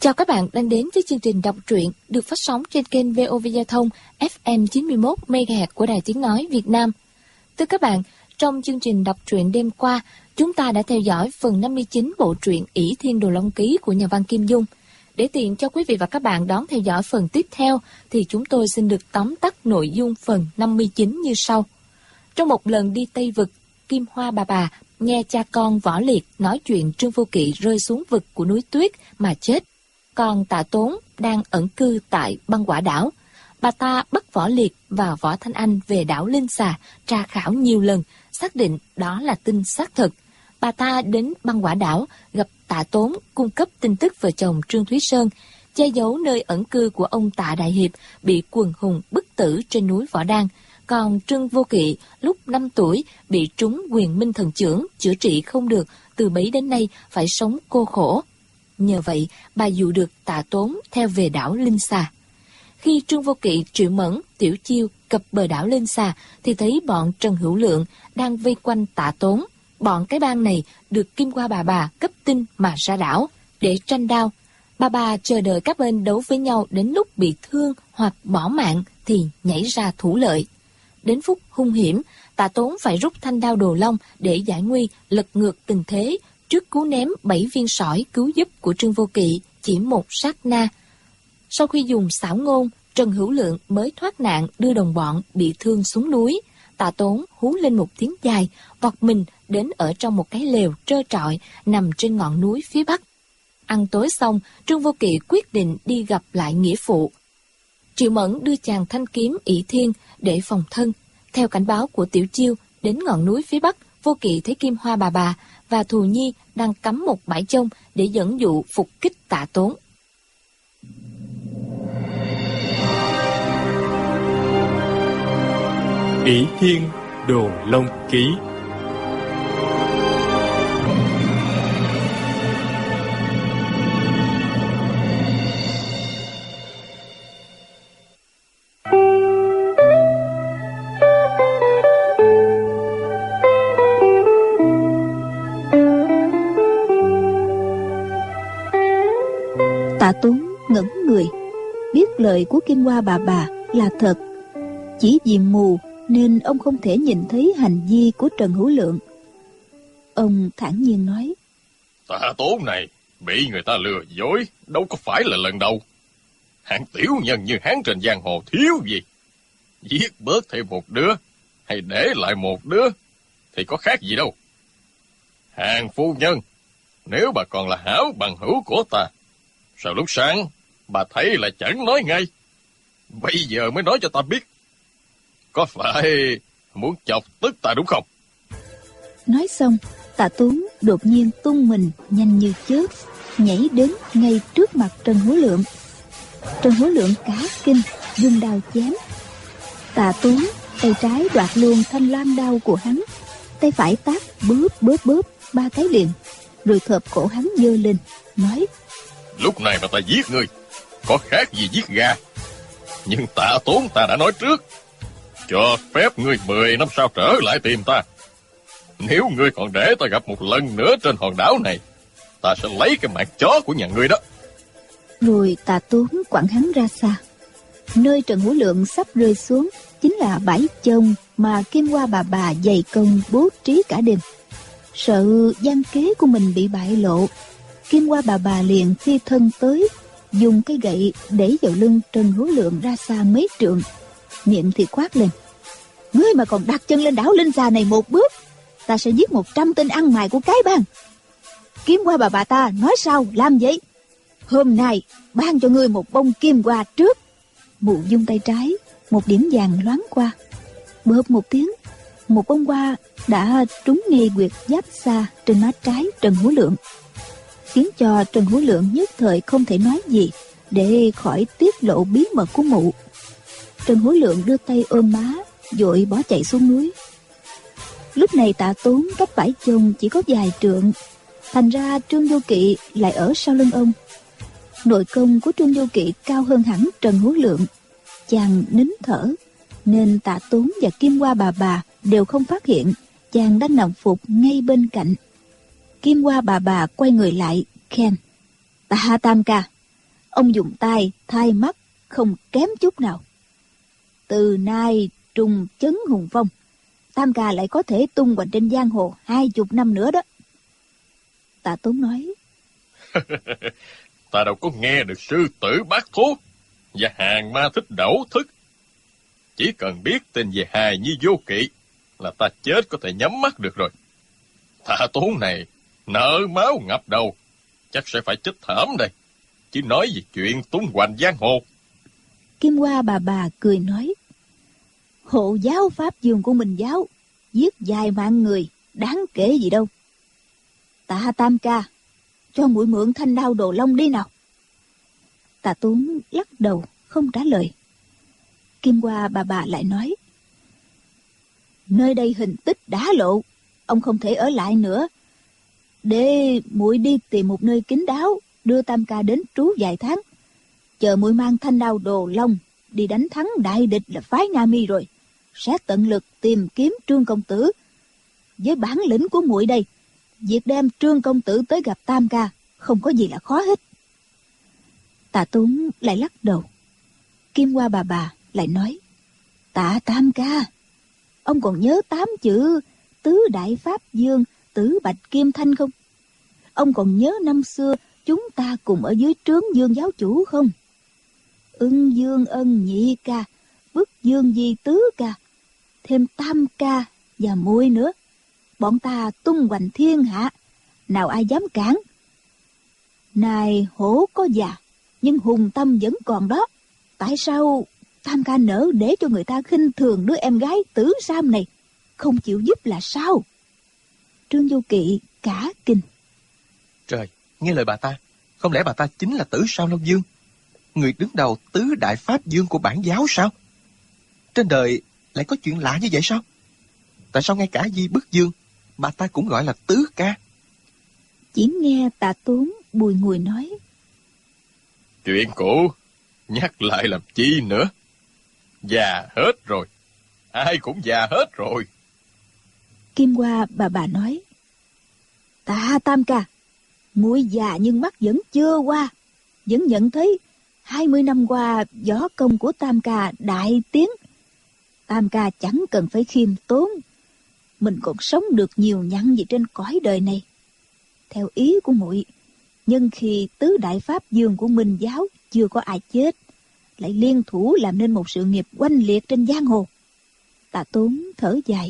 Chào các bạn đang đến với chương trình đọc truyện được phát sóng trên kênh VOV Giao thông FM 91 MHz của Đài Tiếng nói Việt Nam. Thưa các bạn, trong chương trình đọc truyện đêm qua, chúng ta đã theo dõi phần 59 bộ truyện Ỷ Thiên Đồ Long Ký của nhà văn Kim Dung. Để tiện cho quý vị và các bạn đón theo dõi phần tiếp theo thì chúng tôi xin được tóm tắt nội dung phần 59 như sau. Trong một lần đi Tây Vực, Kim Hoa bà nghe cha con Võ Liệt nói chuyện Trương Vô Kỵ rơi xuống vực của núi tuyết mà chết. Còn Tạ Tốn đang ẩn cư tại Băng Quả Đảo. Bà ta bắt Võ Liệt và Võ Thanh Anh về đảo Linh Xà, tra khảo nhiều lần, xác định đó là tin xác thực. Bà ta đến Băng Quả Đảo, gặp Tạ Tốn, cung cấp tin tức vợ chồng Trương Thúy Sơn, che giấu nơi ẩn cư của ông Tạ Đại Hiệp bị quần hùng bức tử trên núi Võ Đan. Còn Trương Vô Kỵ lúc 5 tuổi bị trúng Quyền Minh Thần chưởng, chữa trị không được, từ bấy đến nay phải sống cô khổ. Nhờ vậy, bà dụ được Tạ Tốn theo về đảo Linh Xà. Khi Trương Vô Kỵ, Triệu Mẫn, Tiểu Chiêu cập bờ đảo Linh Xà thì thấy bọn Trần Hữu Lượng đang vây quanh Tạ Tốn. Bọn cái bang này được Kim Hoa bà cấp tin mà ra đảo để tranh đao. Bà chờ đợi các bên đấu với nhau đến lúc bị thương hoặc bỏ mạng thì nhảy ra thủ lợi. Đến phút hung hiểm, Tạ Tốn phải rút thanh đao Đồ Long để giải nguy, lật ngược tình thế trước cú ném 7 viên sỏi cứu giúp của Trương Vô Kỵ chỉ một sát na. Sau khi dùng xảo ngôn, Trần Hữu Lượng mới thoát nạn đưa đồng bọn bị thương xuống núi. Tạ Tốn hú lên một tiếng dài, vọt mình đến ở trong một cái lều trơ trọi nằm trên ngọn núi phía bắc. Ăn tối xong, Trương Vô Kỵ quyết định đi gặp lại nghĩa phụ. Triệu Mẫn đưa chàng thanh kiếm Ỷ Thiên để phòng thân. Theo cảnh báo của Tiểu Chiêu, đến ngọn núi phía bắc, Vô Kỵ thấy Kim Hoa bà và Thù Nhi đang cắm một bãi chông để dẫn dụ phục kích Tạ Tốn. Ỷ Thiên Đồ Long Ký. Tạ Tốn ngẩn người, biết lời của Kim Hoa bà là thật. Chỉ vì mù nên ông không thể nhìn thấy hành vi của Trần Hữu Lượng. Ông thản nhiên nói: Tạ Tốn này bị người ta lừa dối đâu có phải là lần đầu. Hạng tiểu nhân như hắn trên giang hồ thiếu gì. Giết bớt thêm một đứa hay để lại một đứa thì có khác gì đâu. Hàng phu nhân, nếu bà còn là hảo bằng hữu của ta, sao lúc sáng bà thấy là chẳng nói ngay, bây giờ mới nói cho ta biết? Có phải muốn chọc tức ta đúng không? Nói xong, Tạ Tốn đột nhiên tung mình nhanh như chớp, nhảy đến ngay trước mặt Trần Hữu Lượng. Trần Hữu Lượng cả kinh, dùng đao chém. Tạ Tốn tay trái đoạt luôn thanh lam đao của hắn, tay phải tát bóp 3 cái liền, rồi thợp cổ hắn giơ lên, nói: Lúc này mà ta giết ngươi, có khác gì giết gà. Nhưng Tạ Tốn ta đã nói trước, cho phép ngươi 10 năm sau trở lại tìm ta. Nếu ngươi còn để ta gặp một lần nữa trên hòn đảo này, ta sẽ lấy cái mạng chó của nhà ngươi đó. Rồi Tạ Tốn quẳng hắn ra xa. Nơi Trần Hữu Lượng sắp rơi xuống chính là bãi chông mà Kim Hoa bà dày công bố trí cả đêm. Sợ gian kế của mình bị bại lộ, Kim Hoa bà liền phi thân tới, dùng cái gậy đẩy vào lưng Trần Hữu Lượng ra xa mấy trượng, miệng thì quát lên: Ngươi mà còn đặt chân lên đảo Linh Xà này một bước, ta sẽ giết 100 tên ăn mày của cái bang. Kim Hoa bà ta nói sao làm vậy? Hôm nay ban cho ngươi một bông kim hoa trước. Mụ dung tay trái, một điểm vàng loáng qua, bợp một tiếng, một bông hoa đã trúng ngay huyệt giáp xa trên má trái Trần Hữu Lượng, khiến cho Trần Hữu Lượng nhất thời không thể nói gì để khỏi tiết lộ bí mật của mụ. Trần Hữu Lượng đưa tay ôm má, vội bỏ chạy xuống núi. Lúc này Tạ Tốn cách bãi chông chỉ có vài trượng, thành ra Trương Vô Kỵ lại ở sau lưng ông. Nội công của Trương Vô Kỵ cao hơn hẳn Trần Hữu Lượng. Chàng nín thở, nên Tạ Tốn và Kim Hoa bà đều không phát hiện chàng đang nằm phục ngay bên cạnh. Kim Hoa bà quay người lại khen: Tạ Tam ca, ông dùng tay thay mắt không kém chút nào. Từ nay trùng chấn hùng phong, Tam Ca lại có thể tung hoành trên giang hồ 20 năm nữa đó. Tạ Tốn nói: Ta đâu có nghe được sư tử bác thố và hàng ma thích đẩu thức. Chỉ cần biết tin về hài nhi vô kỵ là ta chết có thể nhắm mắt được rồi. Tạ Tốn này nợ máu ngập đầu, chắc sẽ phải chết thảm đây. Chỉ nói về chuyện tung hoành giang hồ. Kim Hoa bà cười nói: hộ giáo Pháp Dương của Minh giáo giết vài mạng người đáng kể gì đâu. Tạ Tam Ca, cho muội mượn thanh đao Đồ Long đi nào. Tạ Tốn lắc đầu không trả lời. Kim Hoa bà lại nói: nơi đây hình tích đã lộ, ông không thể ở lại nữa. Để muội đi tìm một nơi kín đáo, đưa Tam Ca đến trú vài tháng. Chờ muội mang thanh đao Đồ Long đi đánh thắng đại địch là phái Nga Mi rồi, sẽ tận lực tìm kiếm Trương công tử. Với bản lĩnh của muội đây, việc đem Trương công tử tới gặp Tam Ca không có gì là khó hết. Tạ Tốn lại lắc đầu. Kim Hoa bà lại nói: Tạ Tam Ca, ông còn nhớ 8 chữ tứ đại Pháp Dương, tử bạch kim thanh không? Ông còn nhớ năm xưa chúng ta cùng ở dưới trướng Dương giáo chủ không? Ưng Dương ân nhị ca, bức Dương di tứ ca, thêm Tam Ca và muội nữa. Bọn ta tung hoành thiên hạ, nào ai dám cản. Này hổ có già, nhưng hùng tâm vẫn còn đó. Tại sao Tam Ca nỡ để cho người ta khinh thường đứa em gái Tử Sam này, không chịu giúp là sao? Trương Vô Kỵ cả kinh. Trời, nghe lời bà ta, không lẽ bà ta chính là Tử Sam Long Dương, người đứng đầu tứ đại Pháp Dương của bản giáo sao? Trên đời lại có chuyện lạ như vậy sao? Tại sao ngay cả Di Bức Dương bà ta cũng gọi là tứ ca? Chỉ nghe Tạ Tốn bùi ngùi nói: Chuyện cũ nhắc lại làm chi nữa? Già hết rồi, ai cũng già hết rồi. Kim Hoa bà nói: Tạ Tam Ca, muội già nhưng mắt vẫn chưa qua, vẫn nhận thấy 20 năm qua võ công của Tam Ca đại tiến. Tam Ca chẳng cần phải khiêm tốn, mình còn sống được nhiều nhặn gì trên cõi đời này. Theo ý của muội, nhân khi tứ đại Pháp Dương của Minh giáo chưa có ai chết, lại liên thủ làm nên một sự nghiệp oanh liệt trên giang hồ. Tạ Tốn thở dài: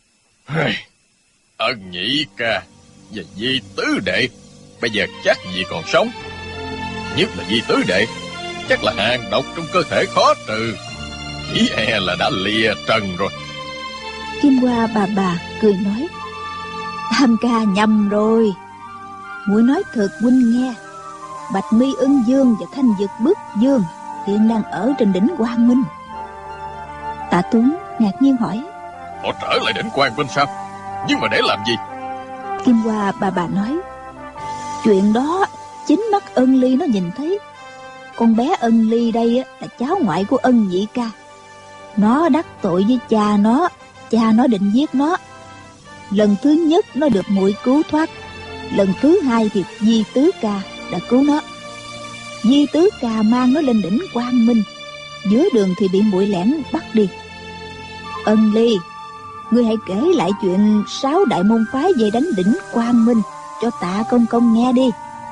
Ân nhị ca và Di tứ đệ bây giờ chắc gì còn sống. Nhất là Di tứ đệ, chắc là hàng độc trong cơ thể khó trừ, chỉ e là đã lìa trần rồi. Kim Hoa bà cười nói: Tam Ca nhầm rồi. Muội nói thật huynh nghe, Bạch Mi Ưng Dương và Thanh Dực Bức Dương hiện đang ở trên đỉnh Quang Minh. Tạ Tốn ngạc nhiên hỏi: Họ trở lại đỉnh Quang Minh sao? Nhưng mà để làm gì? Kim Hoa bà nói: Chuyện đó chính mắt Ân Ly nó nhìn thấy. Con bé Ân Ly đây là cháu ngoại của Ân nhị ca. Nó đắc tội với cha nó định giết nó. Lần thứ nhất nó được muội cứu thoát, lần thứ hai thì Di tứ ca đã cứu nó. Di tứ ca mang nó lên đỉnh Quang Minh, giữa đường thì bị muội lẻn bắt đi. Ân Ly, ngươi hãy kể lại chuyện 6 đại môn phái về đánh đỉnh Quang Minh cho Tạ công công nghe đi.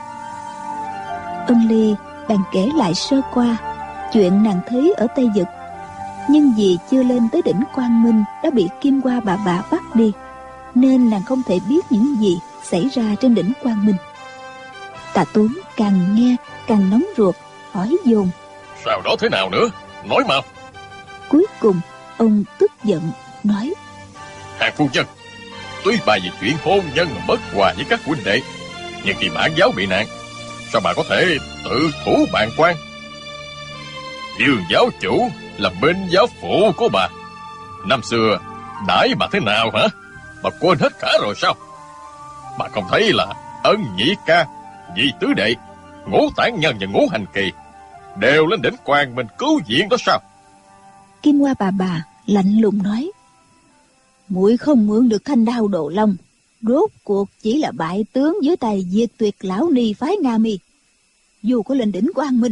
Ân Ly bèn kể lại sơ qua chuyện nàng thấy ở Tây Vực, nhưng vì chưa lên tới đỉnh Quang Minh đã bị Kim Hoa bà bắt đi, nên nàng không thể biết những gì xảy ra trên đỉnh Quang Minh. Tạ Tốn càng nghe càng nóng ruột, hỏi dồn: Sao đó thế nào nữa? Nói mau. Cuối cùng ông tức giận nói: Hàng phu nhân, tuy bà vì chuyện hôn nhân mà bất hòa với các huynh đệ, nhưng khi bản giáo bị nạn, sao bà có thể tự thủ bàn quan? Dương giáo chủ là bên giáo phụ của bà, năm xưa đãi bà thế nào hả? Bà quên hết cả rồi sao? Bà không thấy là Ân nhị ca, Di tứ đệ, Ngũ tản nhân và Ngũ hành kỳ đều lên đỉnh Quang Minh cứu viện đó sao? Kim Hoa bà lạnh lùng nói: Muội không mượn được thanh đao Đồ Long, rốt cuộc chỉ là bại tướng dưới tay Diệt Tuyệt lão ni phái Nga Mi. Dù có lên đỉnh Quang Minh,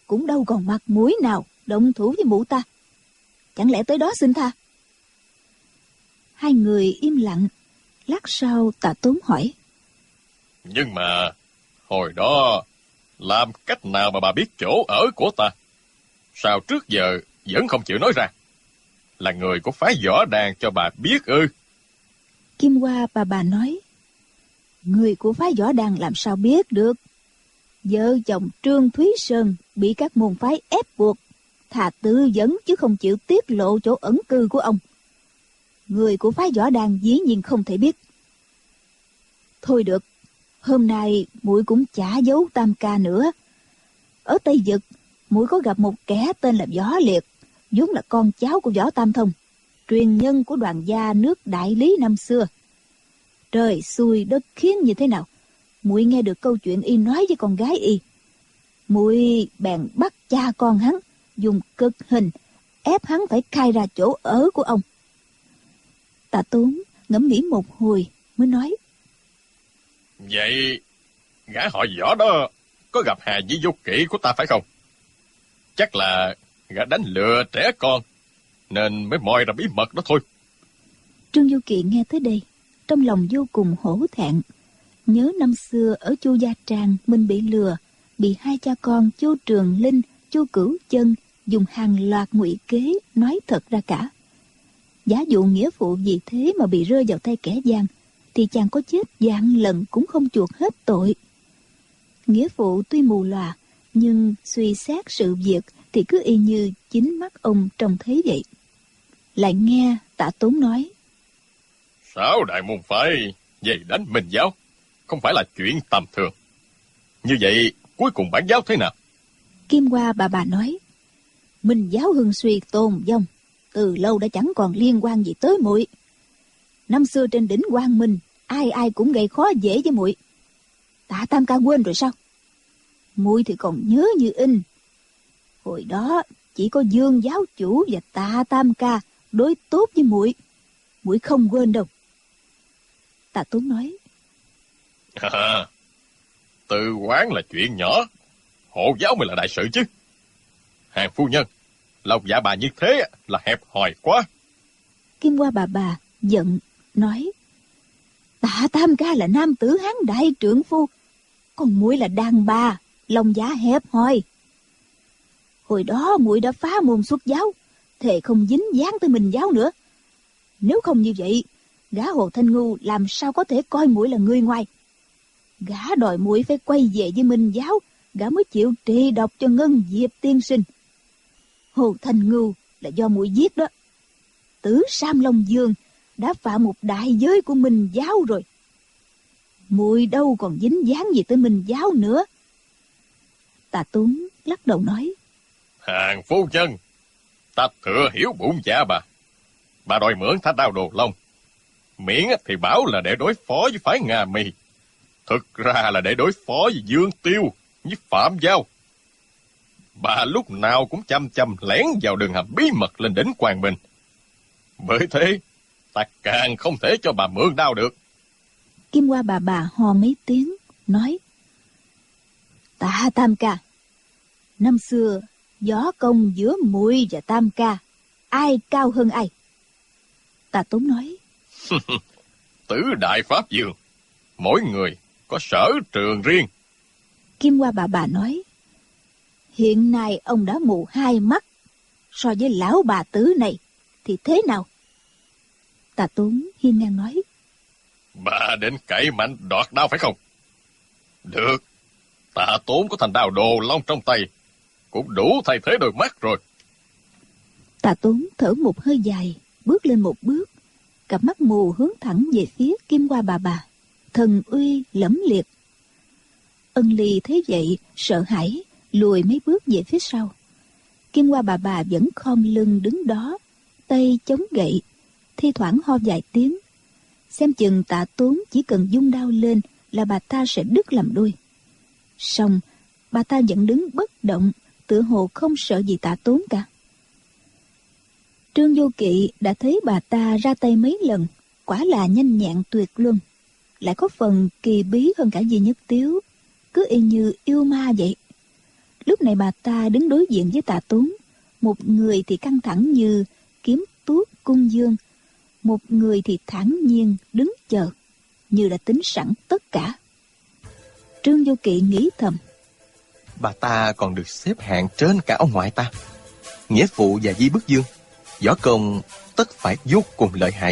cũng đâu còn mặt mũi nào động thủ với mụ ta. Chẳng lẽ tới đó xin tha? Hai người im lặng. Lát sau Tạ Tốn hỏi: Nhưng mà hồi đó làm cách nào mà bà biết chỗ ở của ta? Sao trước giờ vẫn không chịu nói ra? Là người của phái Võ Đàn cho bà biết ư? Kim Hoa bà nói: Người của phái Võ Đàn làm sao biết được? Vợ chồng Trương Thúy Sơn bị các môn phái ép buộc, thà tư vấn chứ không chịu tiết lộ chỗ ẩn cư của ông. Người của phái Võ Đàn dĩ nhiên không thể biết. Thôi được, hôm nay muội cũng chả giấu Tam Ca nữa. Ở Tây Vực, muội có gặp một kẻ tên là Võ Liệt, vốn là con cháu của Võ Tam Thông, truyền nhân của Đoàn gia nước Đại Lý năm xưa. Trời xui đất khiến như thế nào, muội nghe được câu chuyện y nói với con gái y. Muội bèn bắt cha con hắn, dùng cực hình ép hắn phải khai ra chỗ ở của ông. Tạ Tốn ngẫm nghĩ một hồi mới nói: Vậy gã họ Võ đó có gặp Hà Di Vô Kỵ của ta phải không? Chắc là gã đánh lừa trẻ con nên mới moi ra bí mật đó thôi. Trương Du Kỵ nghe tới đây, trong lòng vô cùng hổ thẹn. Nhớ năm xưa ở Chu Gia Trang mình bị lừa, bị hai cha con Chu Trường Linh, Chu Cửu Chân dùng hàng loạt ngụy kế nói thật ra cả. Giả dụ nghĩa phụ vì thế mà bị rơi vào tay kẻ gian, thì chàng có chết vạn lần cũng không chuộc hết tội. Nghĩa phụ tuy mù lòa, nhưng suy xét sự việc thì cứ y như chính mắt ông trông thấy vậy. Lại nghe Tạ Tốn nói: 6 đại môn phái dày đánh Minh giáo không phải là chuyện tầm thường. Như vậy cuối cùng bản giáo thế nào? Kim Hoa bà nói: Minh giáo hưng suy tôn vong, từ lâu đã chẳng còn liên quan gì tới muội. Năm xưa trên đỉnh Quang Minh, ai ai cũng gây khó dễ với muội. Tạ Tam Ca quên rồi sao? Muội thì còn nhớ như in. Hồi đó chỉ có Dương giáo chủ và Tạ Tam Ca đối tốt với muội, muội không quên đâu. Tạ Tốn nói: Từ quán là chuyện nhỏ, hộ giáo mới là đại sự chứ. Hàng phu nhân, lòng dạ bà như thế là hẹp hòi quá. Kim Hoa bà giận nói: Tạ Tam Ca là nam tử hán đại trượng phu, còn muội là đàn bà, lòng dạ hẹp hòi. Hồi đó muội đã phá môn xuất giáo, thề không dính dáng tới Minh giáo nữa. Nếu không như vậy, gã Hồ Thanh Ngu làm sao có thể coi muội là người ngoài. Gã đòi muội phải quay về với Minh giáo, gã mới chịu trị độc cho Ngân Diệp tiên sinh. Hồ Thanh Ngu là do muội giết đó. Tử Sam Long Dương đã phạm một đại giới của Minh giáo rồi. Muội đâu còn dính dáng gì tới Minh giáo nữa. Tạ Tốn lắc đầu nói: Hàng phu nhân, ta thừa hiểu bụng dạ bà. Bà đòi mượn Thánh Đao Đồ Long, miễn thì bảo là để đối phó với phái Nga Mi, thực ra là để đối phó với Dương Tiêu, với Phạm Giao. Bà lúc nào cũng chăm chăm lén vào đường hầm bí mật lên đỉnh Quang Minh. Bởi thế, ta càng không thể cho bà mượn đao được. Kim Hoa bà ho mấy tiếng, nói: Tạ Tam Ca, năm xưa võ công giữa muội và Tam Ca, ai cao hơn ai? Tạ Tốn nói: Tứ đại pháp dương, mỗi người có sở trường riêng. Kim Hoa bà nói: Hiện nay ông đã mù hai mắt, so với lão bà tử này thì thế nào? Tạ Tốn hiên ngang nói: Bà định cậy mạnh đoạt đao phải không? Được, Tạ Tốn có Thanh Đao Đồ Long trong tay, cũng đủ thay thế đôi mắt rồi. Tạ Tốn thở một hơi dài, bước lên một bước, cặp mắt mù hướng thẳng về phía Kim Hoa bà, thần uy lẫm liệt. Ân Ly thấy vậy sợ hãi, lùi mấy bước về phía sau. Kim Hoa bà vẫn khom lưng đứng đó, tay chống gậy, thi thoảng ho vài tiếng. Xem chừng Tạ Tốn chỉ cần vung đao lên là bà ta sẽ đứt làm đôi. Song bà ta vẫn đứng bất động, tựa hồ không sợ gì Tạ Tốn cả. Trương Vô Kỵ đã thấy bà ta ra tay mấy lần, quả là nhanh nhẹn tuyệt luân, lại có phần kỳ bí hơn cả Di Nhất Tiếu, cứ y như yêu ma vậy. Lúc này bà ta đứng đối diện với Tạ Tốn, một người thì căng thẳng như kiếm tuốt cung dương, một người thì thản nhiên đứng chờ, như đã tính sẵn tất cả. Trương Vô Kỵ nghĩ thầm, bà ta còn được xếp hạng trên cả ông ngoại ta. Nghĩa phụ và Di Bức Dương, võ công tất phải vô cùng lợi hại.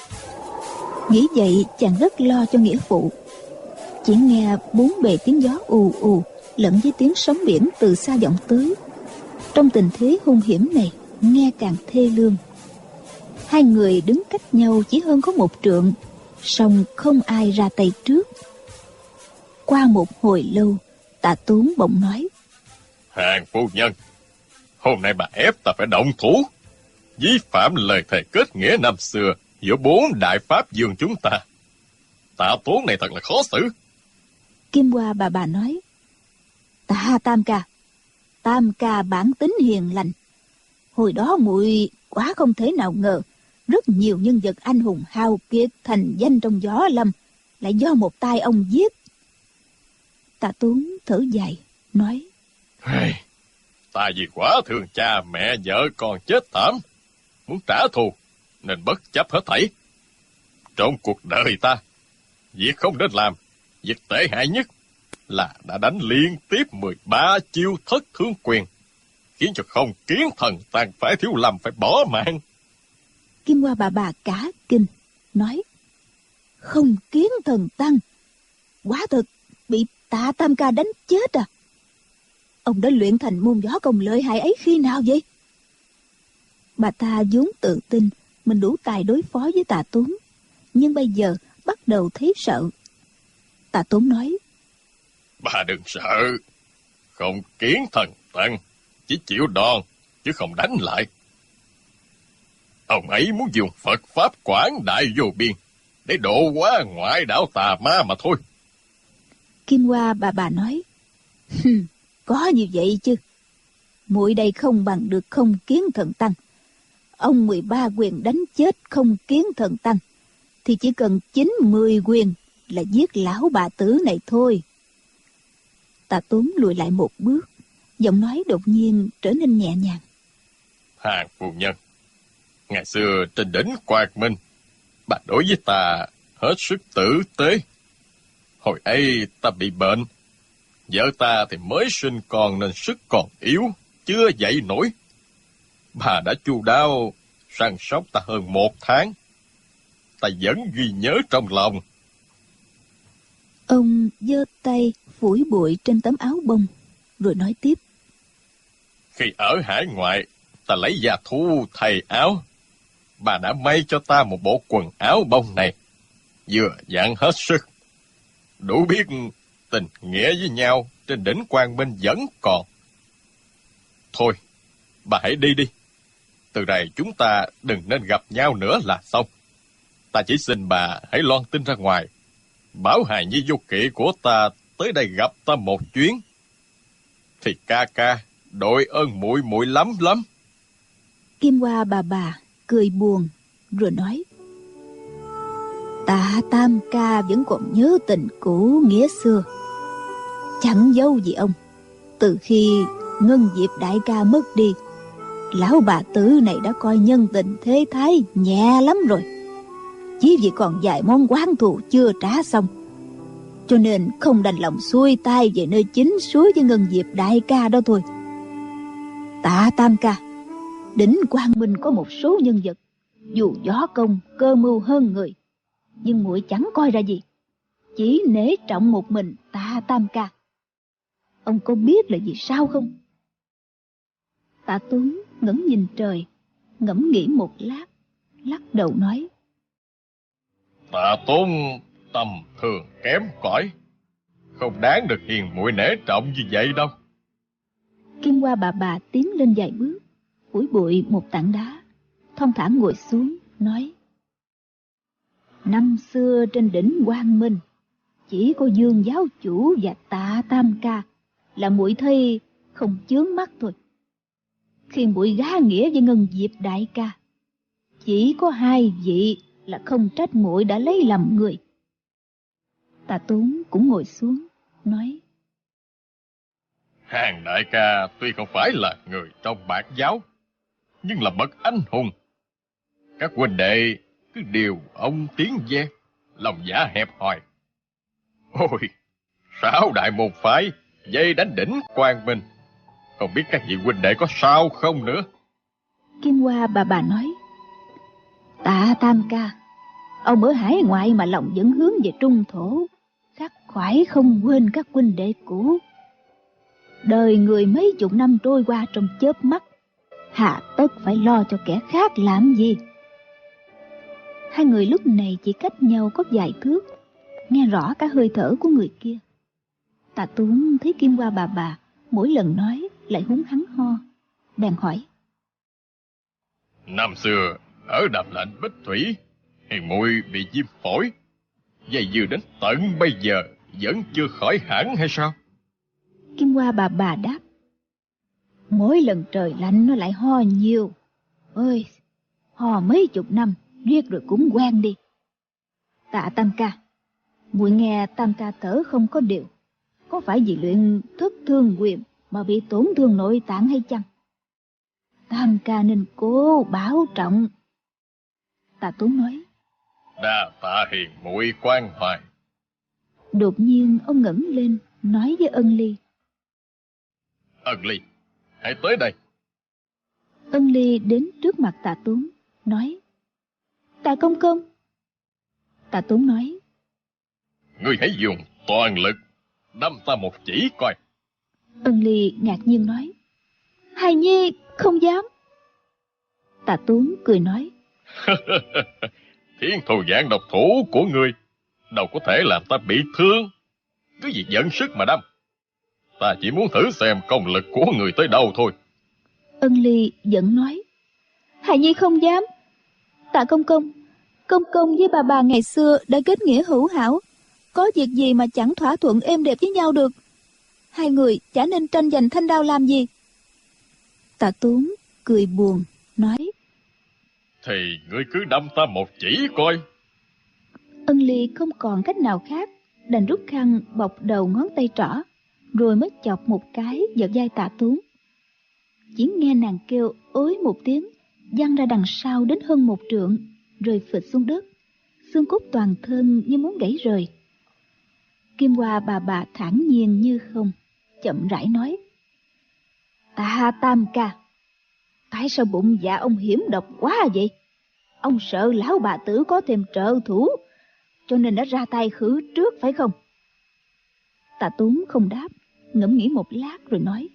Nghĩ vậy chàng rất lo cho nghĩa phụ. Chỉ nghe bốn bề tiếng gió ù ù lẫn với tiếng sóng biển từ xa vọng tới. Trong tình thế hung hiểm này, nghe càng thê lương. Hai người đứng cách nhau chỉ hơn có 1 trượng, song không ai ra tay trước. Qua một hồi lâu, Tạ Tốn bỗng nói, Hàng phu nhân, hôm nay bà ép ta phải động thủ, vi phạm lời thề kết nghĩa năm xưa giữa 4 đại pháp dương chúng ta. Tạ Tốn này thật là khó xử. Kim Hoa bà nói, Tạ Tam ca bản tính hiền lành. Hồi đó muội quá không thể nào ngờ, rất nhiều nhân vật anh hùng hào kiệt thành danh trong võ lâm lại do một tay ông giết. Tạ Tốn thở dài nói, Ta vì quá thương cha mẹ vợ con chết thảm, muốn trả thù nên bất chấp hết thảy. Trong cuộc đời ta, việc không nên làm, việc tệ hại nhất là đã đánh liên tiếp 13 chiêu thất thương quyền, khiến cho Không Kiến Thần Tăng phải Thiếu Lâm phải bỏ mạng. Kim Hoa bà cả kinh nói, Không Kiến Thần Tăng quả thực bị Tạ Tam ca đánh chết à? Ông đã luyện thành môn võ công lợi hại ấy khi nào vậy? Bà ta vốn tự tin mình đủ tài đối phó với Tạ Tốn, nhưng bây giờ bắt đầu thấy sợ. Tạ Tốn nói, Bà đừng sợ, Không Kiến Thần Tăng chỉ chịu đòn chứ không đánh lại. Ông ấy muốn dùng Phật Pháp quảng đại vô biên để độ hóa ngoại đạo tà ma mà thôi. Kim Hoa bà nói, có như vậy chứ. Muội đây không bằng được Không Kiến Thần Tăng. Ông 13 quyền đánh chết Không Kiến Thần Tăng thì chỉ cần 9-10 quyền là giết lão bà tử này thôi. Tạ Tốn lùi lại một bước, giọng nói đột nhiên trở nên nhẹ nhàng. Hàng phu nhân, ngày xưa trên đỉnh Quang Minh, bà đối với ta hết sức tử tế. Hồi ấy ta bị bệnh, vợ ta thì mới sinh con nên sức còn yếu, chưa dậy nổi. Bà đã chu đáo săn sóc ta hơn 1 tháng. Ta vẫn ghi nhớ trong lòng. Ông giơ tay phủi bụi trên tấm áo bông, rồi nói tiếp. Khi ở hải ngoại, ta lấy gia thu thay áo. Bà đã may cho ta một bộ quần áo bông này, vừa dặn hết sức. Đủ biết tình nghĩa với nhau trên đỉnh Quang Minh vẫn còn. Thôi, bà hãy đi đi. Từ đây chúng ta đừng nên gặp nhau nữa là xong. Ta chỉ xin bà hãy loan tin ra ngoài, bảo hài nhi Vô Kỵ của ta tới đây gặp ta một chuyến, thì ca ca đội ơn muội muội lắm lắm. Kim Hoa bà cười buồn rồi nói, Tạ Tam ca vẫn còn nhớ tình cũ nghĩa xưa. Chẳng giấu gì ông, từ khi Ngân Diệp đại ca mất đi, lão bà tử này đã coi nhân tình thế thái nhẹ lắm rồi. Chỉ vì còn vài món oán thù chưa trả xong, cho nên không đành lòng xuôi tay về nơi chính suối với Ngân Diệp đại ca đó thôi. Tạ Tam ca, đỉnh Quang Minh có một số nhân vật dù võ công cơ mưu hơn người, nhưng muội chẳng coi ra gì, chỉ nể trọng một mình Tạ Tam ca. Ông có biết là vì sao không? Tạ Tốn ngẩng nhìn trời, ngẫm nghĩ một lát, lắc đầu nói, Tạ Tốn tầm thường kém cỏi, không đáng được hiền muội nể trọng như vậy đâu. Kim Hoa bà tiến lên vài bước, phủi bụi một tảng đá, thong thả ngồi xuống, nói, năm xưa trên đỉnh Quang Minh, chỉ có Dương giáo chủ và Tạ Tam ca là muội thấy không chướng mắt thôi. Khi muội gá nghĩa với Ngân Diệp đại ca, chỉ có 2 vị là không trách muội đã lấy lầm người. Tạ Tốn cũng ngồi xuống, nói, Hàng đại ca tuy không phải là người trong bát giáo, nhưng là bậc anh hùng. Các huynh đệ cứ điều ông tiến ve, lòng dạ hẹp hòi. Ôi, 6 đại môn phái dây đánh đỉnh Quang Minh, không biết các vị huynh đệ có sao không nữa. Kim Hoa bà nói: Tạ Tam ca, ông ở hải ngoại mà lòng vẫn hướng về trung thổ, khắc khoải không quên các huynh đệ cũ. Đời người mấy chục năm trôi qua trong chớp mắt, hà tất phải lo cho kẻ khác làm gì? Hai người lúc này chỉ cách nhau có vài thước, nghe rõ cả hơi thở của người kia. Tạ Tốn thấy Kim Hoa bà mỗi lần nói lại húng hắn ho, bèn hỏi: Năm xưa ở Đàm Lệnh Bích Thủy, hiền muội bị viêm phổi, dây dưa đến tận bây giờ vẫn chưa khỏi hẳn hay sao? Kim Hoa bà đáp: Mỗi lần trời lạnh nó lại ho nhiều. Ơi, ho mấy chục năm, riết rồi cũng quen đi. Tạ Tam ca, muội nghe Tam ca thở không có điều, có phải vì luyện thất thương quyền mà bị tổn thương nội tạng hay chăng? Tam ca nên cố bảo trọng. Tạ Tốn nói: Đa tạ hiền muội quan hoài. Đột nhiên ông ngẩng lên nói với Ân Ly: Ân Ly, hãy tới đây. Ân Ly đến trước mặt Tạ Tốn nói: Tạ công công. Tạ Tốn nói: Ngươi hãy dùng toàn lực đâm ta một chỉ coi. Ân Ly ngạc nhiên nói: Hài nhi không dám. Tạ Tốn cười nói: Thiên thù dạng độc thủ của ngươi đâu có thể làm ta bị thương, cứ việc dẫn sức mà đâm. Ta chỉ muốn thử xem công lực của người tới đâu thôi. Ân Ly vẫn nói: Hài nhi không dám. Tạ công công, công công với bà ngày xưa đã kết nghĩa hữu hảo, có việc gì mà chẳng thỏa thuận êm đẹp với nhau được. Hai người chả nên tranh giành thanh đao làm gì. Tạ Tốn cười buồn nói: Thì ngươi cứ đâm ta một chỉ coi. Ân Ly không còn cách nào khác, đành rút khăn bọc đầu ngón tay trỏ, rồi mới chọc một cái vào vai Tạ Tốn. Chỉ nghe nàng kêu ối một tiếng, văng ra đằng sau đến hơn 1 trượng, rồi phịch xuống đất, xương cốt toàn thân như muốn gãy rời. Kim Hoa bà thản nhiên như không, chậm rãi nói: Tạ Tam ca, tại sao bụng dạ ông hiểm độc quá vậy? Ông sợ lão bà tử có thêm trợ thủ, cho nên đã ra tay khử trước phải không? Tạ Tốn không đáp, ngẫm nghĩ một lát rồi nói: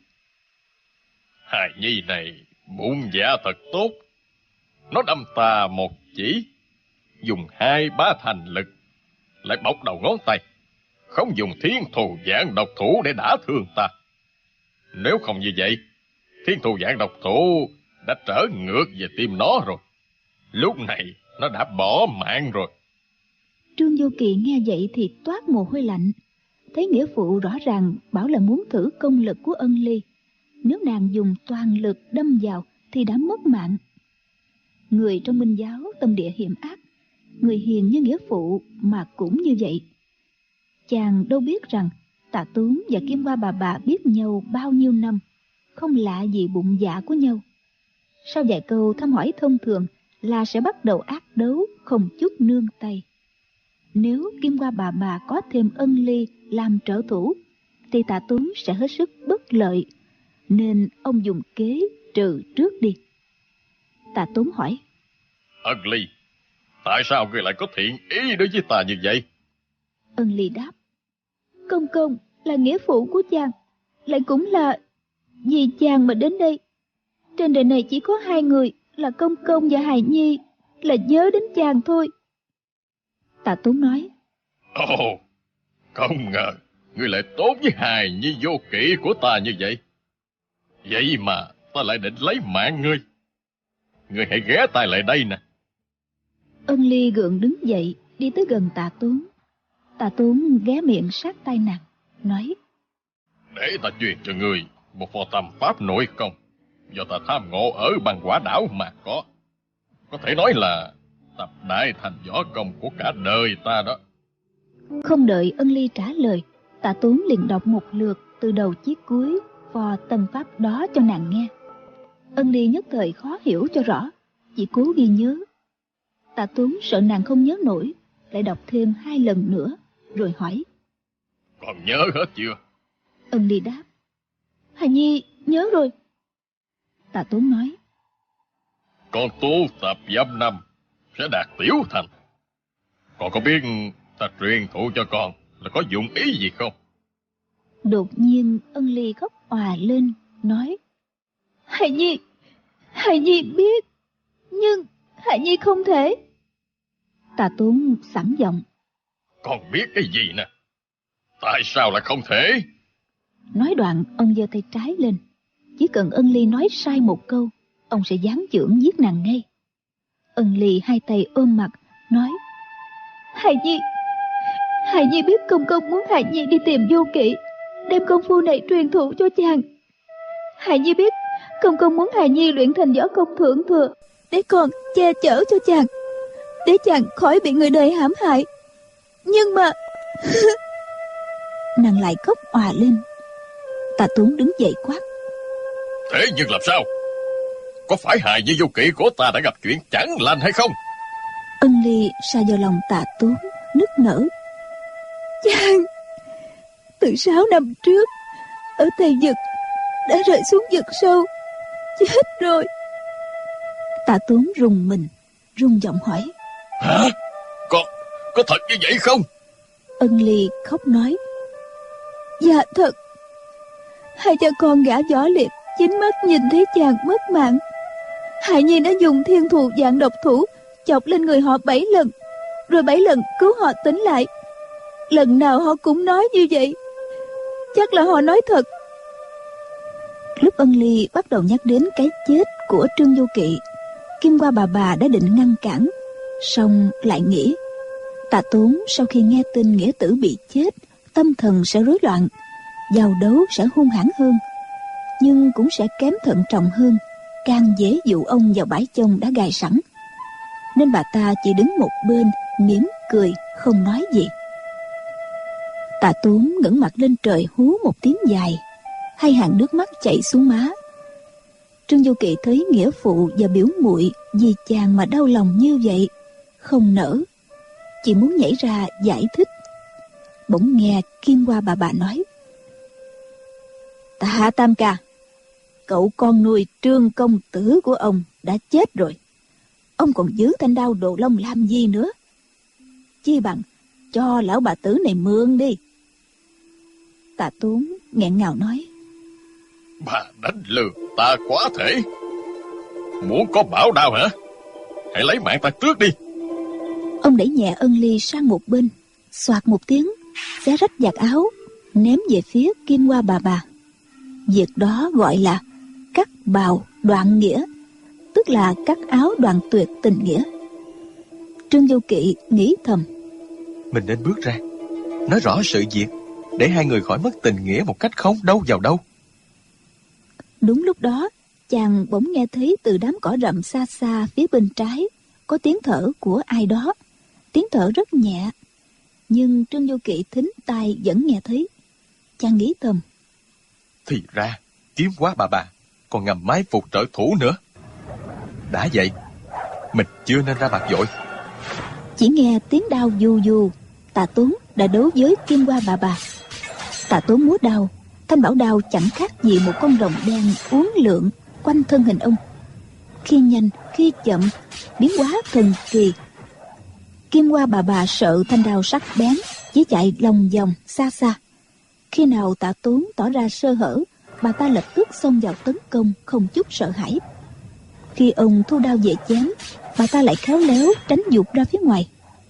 Hài nhi này bụng dạ thật tốt. Nó đâm ta một chỉ, dùng 2-3 thành lực, lại bọc đầu ngón tay, không dùng thiên thù dạng độc thủ để đả thương ta. Nếu không như vậy, thiên thù dạng độc thủ đã trở ngược về tim nó rồi. Lúc này nó đã bỏ mạng rồi. Trương Vô Kỵ nghe vậy thì toát mồ hôi lạnh. Thấy nghĩa phụ rõ ràng bảo là muốn thử công lực của Ân Ly, nếu nàng dùng toàn lực đâm vào thì đã mất mạng. Người trong Minh giáo tâm địa hiểm ác, người hiền như nghĩa phụ mà cũng như vậy. Chàng đâu biết rằng Tạ Tốn và Kim Hoa bà biết nhau bao nhiêu năm, không lạ gì bụng dạ của nhau. Sau vài câu thăm hỏi thông thường là sẽ bắt đầu ác đấu không chút nương tay. Nếu Kim Hoa bà có thêm Ân Ly làm trợ thủ thì Tạ Tốn sẽ hết sức bất lợi, nên ông dùng kế trừ trước đi. Tạ Tốn hỏi: Ân Ly, tại sao ngươi lại có thiện ý đối với ta như vậy? Ân Ly đáp: Công công là nghĩa phụ của chàng, lại cũng là vì chàng mà đến đây. Trên đời này chỉ có 2 người là công công và hài nhi là nhớ đến chàng thôi. Tạ Tốn nói: Ồ, không ngờ ngươi lại tốt với hài nhi Vô Kỵ của ta như vậy. Vậy mà ta lại định lấy mạng ngươi. Ngươi hãy ghé tay lại đây nè. Ân Ly gượng đứng dậy đi tới gần Tạ Tốn. Tạ Tốn ghé miệng sát tay nàng nói: Để ta truyền cho ngươi một phò tầm pháp nội công do ta tham ngộ ở Băng Quả Đảo mà có. Có thể nói là tập đại thành võ công của cả đời ta đó. Không đợi Ân Ly trả lời, Tạ Tốn liền đọc một lượt từ đầu chí cuối phò tân pháp đó cho nàng nghe. Ân Ly nhất thời khó hiểu cho rõ, chỉ cố ghi nhớ. Tạ Tuấn sợ nàng không nhớ nổi, lại đọc thêm 2 lần nữa, rồi hỏi: Còn nhớ hết chưa? Ân Ly đáp: Hà Nhi nhớ rồi. Tạ Tuấn nói: Con tu tập dăm năm sẽ đạt tiểu thành. Con có biết ta truyền thụ cho con là có dụng ý gì không? Đột nhiên Ân Ly khóc òa lên, nói: Hài Nhi biết, nhưng Hài Nhi không thể. Tạ Tuấn sẵn giọng: Con biết cái gì nè? Tại sao lại không thể? Nói đoạn ông giơ tay trái lên. Chỉ cần Ân Ly nói sai một câu, ông sẽ giáng chưởng giết nàng ngay. Ân Ly 2 tay ôm mặt, nói: Hài Nhi biết công công muốn Hài Nhi đi tìm Vô Kỵ, đem công phu này truyền thụ cho chàng. Hài Nhi biết công công muốn Hài Nhi luyện thành võ công thượng thừa, để còn che chở cho chàng, để chàng khỏi bị người đời hãm hại. Nhưng mà nàng lại khóc òa lên. Tạ Tuấn đứng dậy quát: Thế nhưng làm sao? Có phải hài như Vô Kỵ của ta đã gặp chuyện chẳng lành hay không? Ân Ly sa vào lòng Tạ Tuấn, nức nở: Chàng, từ 6 năm trước ở Tây Vực đã rơi xuống vực sâu, chết rồi. Tạ Tuấn rùng mình, rung giọng hỏi: Hả? Có thật như vậy không? Ân Ly khóc nói: Dạ thật. 2 cha con gã võ liệt chính mắt nhìn thấy chàng mất mạng. Hài Nhi đã dùng thiên thù dạng độc thủ chọc lên người họ 7 lần, rồi 7 lần cứu họ tỉnh lại. Lần nào họ cũng nói như vậy. Chắc là họ nói thật. Lúc Ân Ly bắt đầu nhắc đến cái chết của Trương Vô Kỵ, Kim Hoa bà đã định ngăn cản, song lại nghĩ Tạ Tuấn sau khi nghe tin nghĩa tử bị chết, tâm thần sẽ rối loạn, giao đấu sẽ hung hãn hơn, nhưng cũng sẽ kém thận trọng hơn, càng dễ dụ ông vào bãi chông đã gài sẵn. Nên bà ta chỉ đứng một bên, mỉm cười không nói gì. Tạ Tuấn ngẩng mặt lên trời hú một tiếng dài, 2 hàng nước mắt chảy xuống má. Trương Vô Kỵ thấy nghĩa phụ và biểu muội vì chàng mà đau lòng như vậy, không nỡ, chỉ muốn nhảy ra giải thích. Bỗng nghe Kim Hoa bà nói: Tạ Tam ca, cậu con nuôi Trương công tử của ông đã chết rồi, ông còn giữ thanh đao Đồ Long làm gì nữa? Chi bằng cho lão bà tử này mượn đi. Tạ Tuấn nghẹn ngào nói: Bà đánh lừa ta quá thể. Muốn có bảo đao hả? Hãy lấy mạng ta trước đi. Ông đẩy nhẹ Ân Ly sang một bên, xoạt một tiếng, xé rách vạt áo, ném về phía Kim Hoa bà. Việc đó gọi là cắt bào đoạn nghĩa, tức là cắt áo đoạn tuyệt tình nghĩa. Trương Vô Kỵ nghĩ thầm: Mình nên bước ra, nói rõ sự việc, để 2 người khỏi mất tình nghĩa một cách không đâu vào đâu. Đúng lúc đó, chàng bỗng nghe thấy từ đám cỏ rậm xa xa phía bên trái có tiếng thở của ai đó. Tiếng thở rất nhẹ, nhưng Trương Vô Kỵ thính tai vẫn nghe thấy. Chàng nghĩ thầm: Thì ra Kiếm Hoa bà còn ngầm mai phục trợ thủ nữa. Đã vậy, mình chưa nên ra mặt vội. Chỉ nghe tiếng đao du du, Tạ Tuấn đã đấu với Kim Hoa bà. Tạ Tuấn múa đao, thanh bảo đao chẳng khác gì một con rồng đen uốn lượn quanh thân hình ông, khi nhanh khi chậm, biến hóa thần kỳ. Kim Hoa bà sợ thanh đao sắc bén, chỉ chạy lòng vòng xa xa. Khi nào Tạ Tuấn tỏ ra sơ hở, bà ta lập tức xông vào tấn công, không chút sợ hãi. Khi ông thu đao về chém, bà ta lại khéo léo tránh giục ra phía ngoài.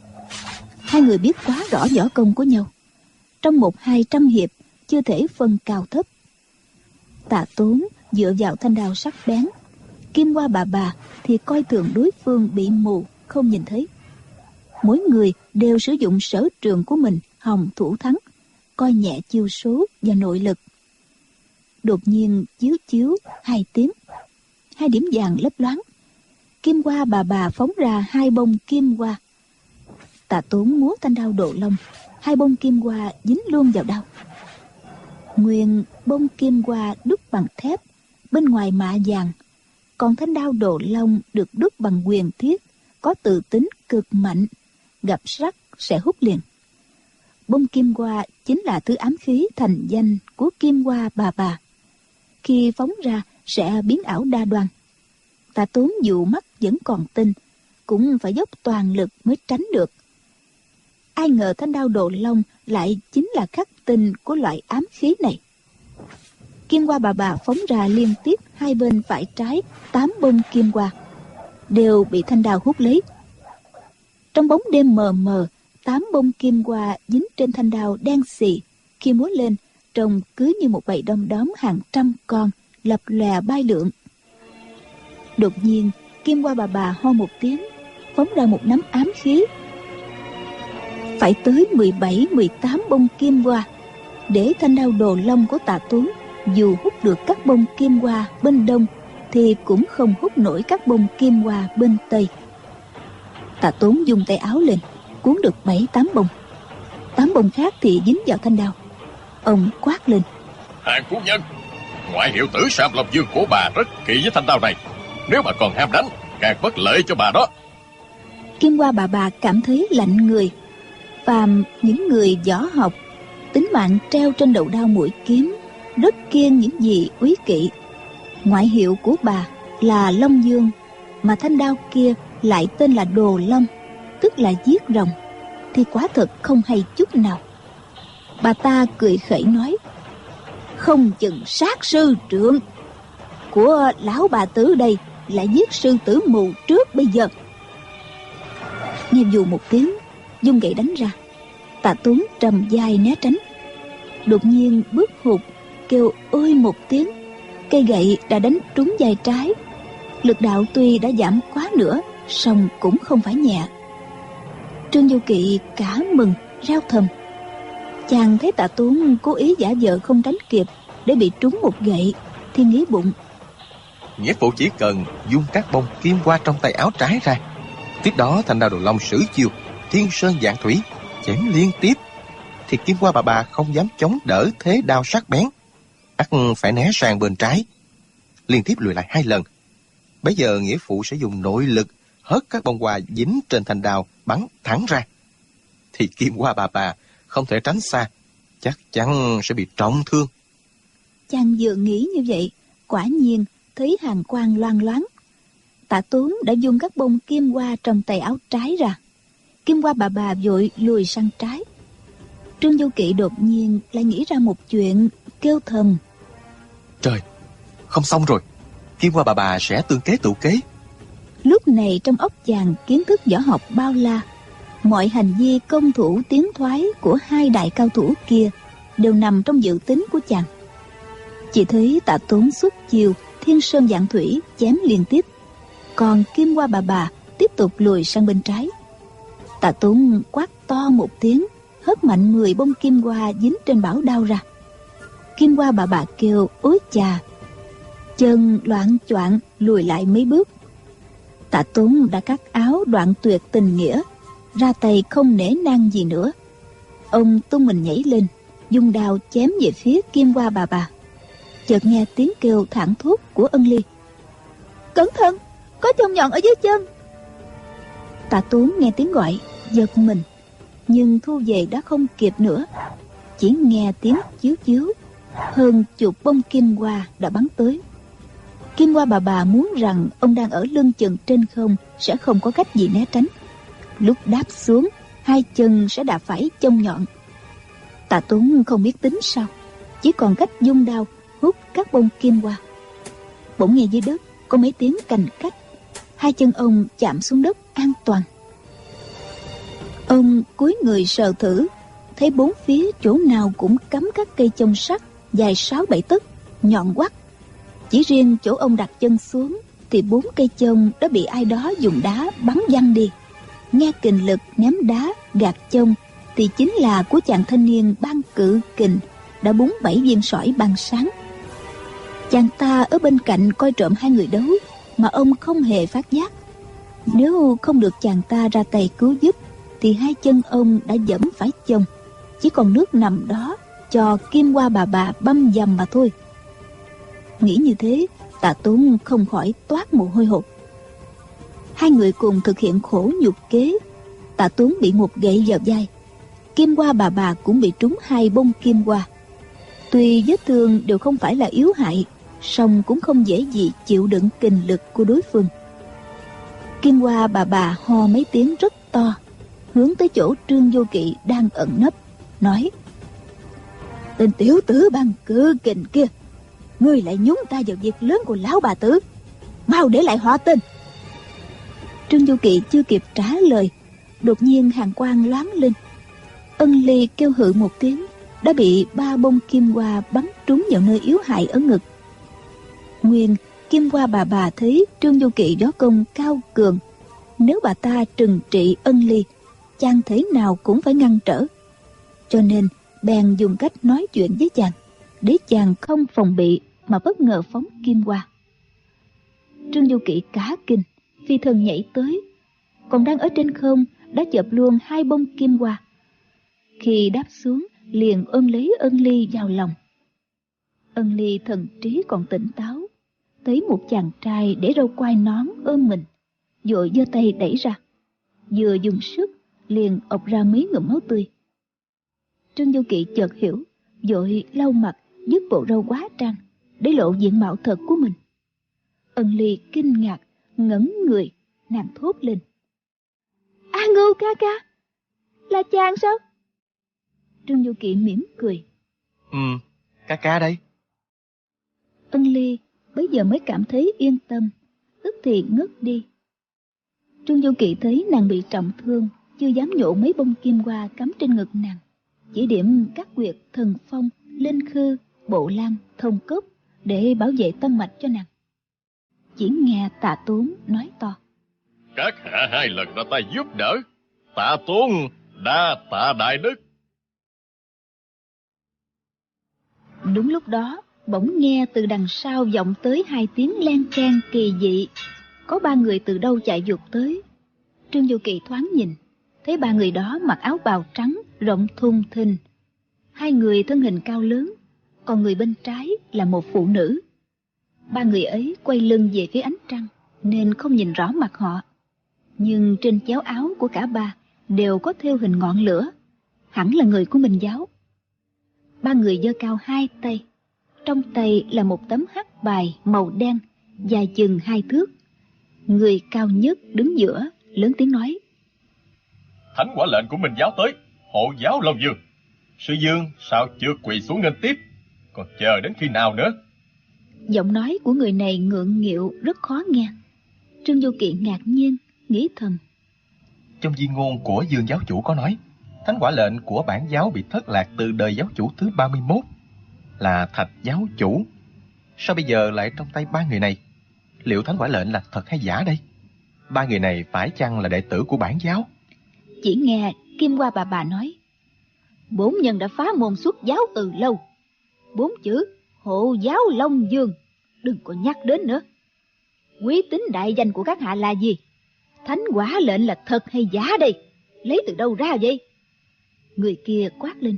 2 người biết quá rõ võ công của nhau, trong 100-200 hiệp chưa thể phân cao thấp. Tạ Tuấn dựa vào thanh đao sắc bén, Kim Hoa bà thì coi thường đối phương bị mù không nhìn thấy. Mỗi người đều sử dụng sở trường của mình hòng thủ thắng, coi nhẹ chiêu số và nội lực. Đột nhiên chiếu chiếu 2 tiếng, 2 điểm vàng lấp loáng. Kim Hoa bà phóng ra 2 bông kim hoa. Tạ Tuấn múa thanh đao Đồ Long, 2 bông kim hoa dính luôn vào đao. Nguyên bông kim hoa đúc bằng thép, bên ngoài mạ vàng, còn thanh đao Đồ Long được đúc bằng huyền thiết, có tự tính cực mạnh, gặp sắt sẽ hút liền. Bông kim hoa chính là thứ ám khí thành danh của Kim Hoa Bà Bà. Khi phóng ra sẽ biến ảo đa đoan. Tạ Tốn dù mắt vẫn còn tinh, cũng phải dốc toàn lực mới tránh được. Ai ngờ thanh đao Đồ Long lại chính là khắc tinh của loại ám khí này. Kim Hoa Bà Bà phóng ra liên tiếp hai bên phải trái 8 bông kim hoa, đều bị thanh đao hút lấy. Trong bóng đêm mờ mờ, 8 bông kim hoa dính trên thanh đao đen xì, khi múa lên trông cứ như một bầy đom đóm hàng trăm con lập lòe bay lượn. Đột nhiên Kim Hoa Bà Bà ho một tiếng, phóng ra một nắm ám khí. Phải tới 17-18 bông kim hoa, để thanh đao Đồ Long của Tạ Tốn dù hút được các bông kim hoa bên đông thì cũng không hút nổi các bông kim hoa bên tây. Tạ Tốn dùng tay áo lên, cuốn được 7-8 bông. 8 bông khác thì dính vào thanh đao. Ông quát lên: Hàng phu nhân, ngoại hiệu Tử Sam Long Dương của bà rất kỵ với thanh đao này. Nếu bà còn ham đánh, càng bất lợi cho bà đó. Kim Hoa Bà Bà cảm thấy lạnh người. Phàm những người võ học, tính mạng treo trên đầu đao mũi kiếm, rất kiêng những gì úy kỵ. Ngoại hiệu của bà là Long Dương, mà thanh đao kia lại tên là Đồ Long, tức là giết rồng, thì quả thật không hay chút nào. Bà ta cười khẩy nói: Không chừng sát sư trượng của lão bà tử đây lại giết sư tử mù trước bây giờ. Nghe dù một tiếng, dung gậy đánh ra. Tạ Tốn trầm vai né tránh. Đột nhiên bước hụt, kêu ôi một tiếng, cây gậy đã đánh trúng vai trái. Lực đạo tuy đã giảm quá nữa, song cũng không phải nhẹ. Trương Du Kỵ cả mừng reo thầm. Chàng thấy Tạ Tốn cố ý giả vờ không tránh kịp để bị trúng một gậy, thì nghĩ bụng: Nghĩa phụ chỉ cần dung các bông kim hoa trong tay áo trái ra, tiếp đó thanh đao Đồ Long sử chiêu Thiên Sơn Vạn Thủy chém liên tiếp, thì Kim Hoa Bà Bà không dám chống đỡ thế đao sắc bén, ắt phải né sang bên trái, liên tiếp lùi lại 2 lần. Bấy giờ nghĩa phụ sẽ dùng nội lực hất các bông hoa dính trên thanh đao bắn thẳng ra, thì Kim Hoa Bà Bà không thể tránh xa, chắc chắn sẽ bị trọng thương. Chàng vừa nghĩ như vậy, quả nhiên thấy hàn quang loang loáng. Tạ Tốn đã dung các bông kim hoa trong tay áo trái ra. Kim Hoa Bà Bà vội lùi sang trái. Trương Du Kỵ đột nhiên lại nghĩ ra một chuyện, kêu thầm: Trời, không xong rồi, Kim Hoa Bà Bà sẽ tương kế tự kế. Lúc này trong óc chàng kiến thức võ học bao la, mọi hành vi công thủ tiến thoái của hai đại cao thủ kia đều nằm trong dự tính của chàng. Chỉ thấy Tạ Tốn xuất chiêu Thiên Sơn Vạn Thủy chém liên tiếp, còn Kim Hoa Bà Bà tiếp tục lùi sang bên trái. Tạ Tốn quát to một tiếng, hất mạnh 10 bông kim hoa dính trên bảo đao ra. Kim Hoa Bà Bà kêu ối chà, chân loạng choạng lùi lại mấy bước. Tạ Tốn đã cắt áo đoạn tuyệt tình nghĩa, ra tay không nể nang gì nữa. Ông tung mình nhảy lên, dùng đao chém về phía Kim Hoa Bà Bà. Chợt nghe tiếng kêu thảng thốt của Ân Ly: Cẩn thận, có chông nhọn ở dưới chân. Tạ Tốn nghe tiếng gọi, giật mình, nhưng thu về đã không kịp nữa. Chỉ nghe tiếng chiếu chiếu, hơn chục bông kim hoa đã bắn tới. Kim Hoa Bà Bà muốn rằng ông đang ở lưng chừng trên không sẽ không có cách gì né tránh. Lúc đáp xuống, 2 chân sẽ đạp phải chông nhọn. Tạ Tốn không biết tính sao, chỉ còn cách dung đao hút các bông kim hoa. Bỗng nghe dưới đất có mấy tiếng cành cách, 2 chân ông chạm xuống đất an toàn. Ông cúi người sờ thử, thấy 4 phía chỗ nào cũng cắm các cây chông sắt dài 6-7 tấc, nhọn quắt. Chỉ riêng chỗ ông đặt chân xuống thì 4 cây chông đã bị ai đó dùng đá bắn văng đi. Nghe kình lực ném đá gạt chông thì chính là của chàng thanh niên Ban Cự Kình đã búng 7 viên sỏi bằng sáng. Chàng ta ở bên cạnh coi trộm 2 người đấu mà ông không hề phát giác. Nếu không được chàng ta ra tay cứu giúp thì 2 chân ông đã dẫm phải chông, chỉ còn nước nằm đó, cho Kim Hoa bà băm dầm mà thôi. Nghĩ như thế, Tạ Tốn không khỏi toát mồ hôi hột. Hai người cùng thực hiện khổ nhục kế. Tạ Tốn bị một gậy vào vai, Kim Hoa bà cũng bị trúng 2 bông kim hoa. Tuy vết thương đều không phải là yếu hại, song cũng không dễ gì chịu đựng kình lực của đối phương. Kim Hoa bà ho mấy tiếng rất to, hướng tới chỗ Trương Vô Kỵ đang ẩn nấp, nói: "Tên tiểu tử bằng cự kình kia, ngươi lại nhúng tay vào việc lớn của lão bà tử, mau để lại họ tên." Trương Vô Kỵ chưa kịp trả lời, đột nhiên hàn quang loáng lên. Ân Ly kêu hự một tiếng, đã bị 3 bông kim hoa bắn trúng vào nơi yếu hại ở ngực. Nguyên Kim Hoa bà thấy Trương Vô Kỵ võ công cao cường, nếu bà ta trừng trị Ân Ly, chàng thế nào cũng phải ngăn trở, cho nên bèn dùng cách nói chuyện với chàng, để chàng không phòng bị mà bất ngờ phóng kim hoa. Trương Vô Kỵ cả kinh, phi thân nhảy tới, còn đang ở trên không đã chộp luôn 2 bông kim hoa. Khi đáp xuống, liền ôm lấy Ân Ly vào lòng. Ân Ly thần trí còn tỉnh táo, thấy một chàng trai để râu quai nón ôm mình, vội giơ tay đẩy ra, vừa dùng sức liền ộc ra mấy ngụm máu tươi. Trương Vô Kỵ chợt hiểu, vội lau mặt, dứt bộ râu quá trang, để lộ diện mạo thật của mình. Ân Ly kinh ngạc, ngẩn người, nàng thốt lên: "A Ngưu ca ca, là chàng sao?" Trương Vô Kỵ mỉm cười: Ca đây." Ân Ly bấy giờ mới cảm thấy yên tâm, tức thì ngất đi. Trương Vô Kỵ thấy nàng bị trọng thương, chưa dám nhổ mấy bông kim hoa cắm trên ngực nàng, chỉ điểm các huyệt thần phong, linh khư, bộ lan, thông cốc để bảo vệ tâm mạch cho nàng. Chỉ nghe Tạ Tốn nói to: "Các hạ 2 lần ra tay giúp đỡ, Tạ Tốn đa tạ đại đức." Đúng lúc đó, bỗng nghe từ đằng sau vọng tới 2 tiếng len keng kỳ dị. Có 3 người từ đâu chạy vụt tới. Trương Vô Kỵ thoáng nhìn, thấy 3 người đó mặc áo bào trắng rộng thùng thình. 2 người thân hình cao lớn, còn người bên trái là một phụ nữ. 3 người ấy quay lưng về phía ánh trăng, nên không nhìn rõ mặt họ. Nhưng trên chéo áo của cả 3 đều có thêu hình ngọn lửa, hẳn là người của Minh giáo. 3 người giơ cao 2 tay, trong tay là một tấm hắc bài màu đen, dài chừng 2 thước. Người cao nhất đứng giữa, lớn tiếng nói: "Thánh quả lệnh của Minh giáo tới, hộ giáo Long Dương. Sư Dương sao chưa quỳ xuống nghênh tiếp, còn chờ đến khi nào nữa?" Giọng nói của người này ngượng nghịu, rất khó nghe. Trương Vô Kỵ ngạc nhiên, nghĩ thầm: Trong di ngôn của Dương giáo chủ có nói, thánh quả lệnh của bản giáo bị thất lạc từ đời giáo chủ thứ 31, là Thạch giáo chủ. Sao bây giờ lại trong tay 3 người này? Liệu thánh quả lệnh là thật hay giả đây? 3 người này phải chăng là đệ tử của bản giáo? Chỉ nghe Kim Hoa bà nói: "Bổn nhân đã phá môn xuất giáo từ lâu. 4 chữ hộ giáo Long Dương đừng có nhắc đến nữa. Quý tính đại danh của các hạ là gì? Thánh quả lệnh là thật hay giả đây? Lấy từ đâu ra vậy?" Người kia quát lên: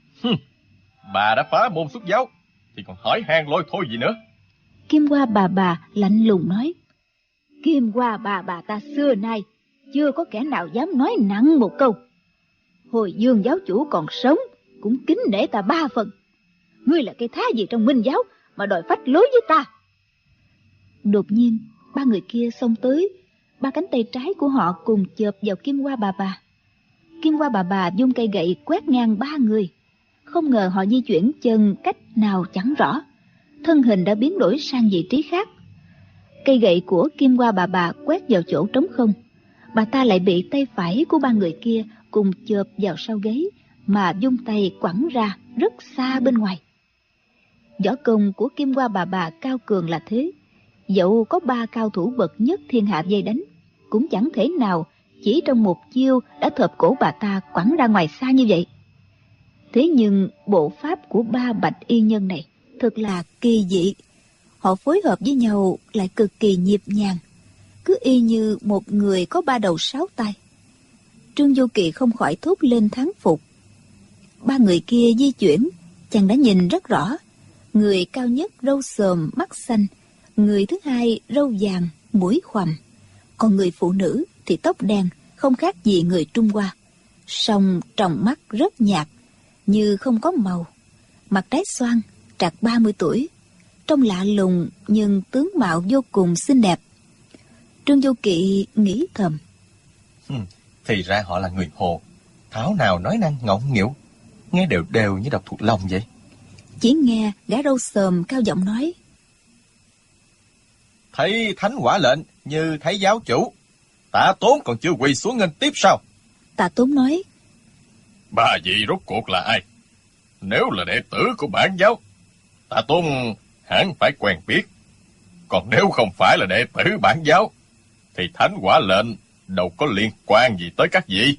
"Bà đã phá môn xuất giáo thì còn hỏi han lôi thôi gì nữa?" Kim Hoa bà lạnh lùng nói: "Kim Hoa bà ta xưa nay chưa có kẻ nào dám nói nặng một câu. Hồi Dương giáo chủ còn sống cũng kính nể ta 3 phần. Ngươi là cái thá gì trong Minh giáo mà đòi phách lối với ta?" Đột nhiên 3 người kia xông tới, 3 cánh tay trái của họ cùng chộp vào Kim Hoa bà. Kim Hoa bà vung cây gậy quét ngang 3 người. Không ngờ họ di chuyển chân cách nào chẳng rõ, thân hình đã biến đổi sang vị trí khác. Cây gậy của Kim Hoa bà quét vào chỗ trống không, bà ta lại bị tay phải của 3 người kia cùng chộp vào sau gáy mà vung tay quẳng ra rất xa bên ngoài. Võ công của Kim Hoa bà cao cường là thế, dẫu có 3 cao thủ bậc nhất thiên hạ vây đánh, cũng chẳng thể nào chỉ trong một chiêu đã thộp cổ bà ta quẳng ra ngoài xa như vậy. Thế nhưng bộ pháp của 3 bạch y nhân này thật là kỳ dị. Họ phối hợp với nhau lại cực kỳ nhịp nhàng, cứ y như một người có 3 đầu 6 tay. Trương Vô Kỵ không khỏi thốt lên thán phục. 3 người kia di chuyển chàng đã nhìn rất rõ. Người cao nhất râu xồm, mắt xanh. Người thứ hai râu vàng, mũi khoằm. Còn người phụ nữ thì tóc đen, không khác gì người Trung Hoa. Song tròng mắt rất nhạt, như không có màu. Mặt trái xoan, trạc 30 tuổi. Trông lạ lùng nhưng tướng mạo vô cùng xinh đẹp. Trương Vô Kỵ nghĩ thầm. Thì ra họ là người Hồ. Thảo nào nói năng ngọng nghịu, nghe đều đều như đọc thuộc lòng vậy. Chỉ nghe gã râu xồm cao giọng nói. Thấy thánh quả lệnh như thấy giáo chủ, Tạ Tốn còn chưa quỳ xuống nghênh tiếp sao? Tạ Tốn nói. Ba vị rốt cuộc là ai? Nếu là đệ tử của bản giáo, Tạ Tốn hẳn phải quen biết. Còn nếu không phải là đệ tử bản giáo, thì thánh quả lệnh đâu có liên quan gì tới các vị.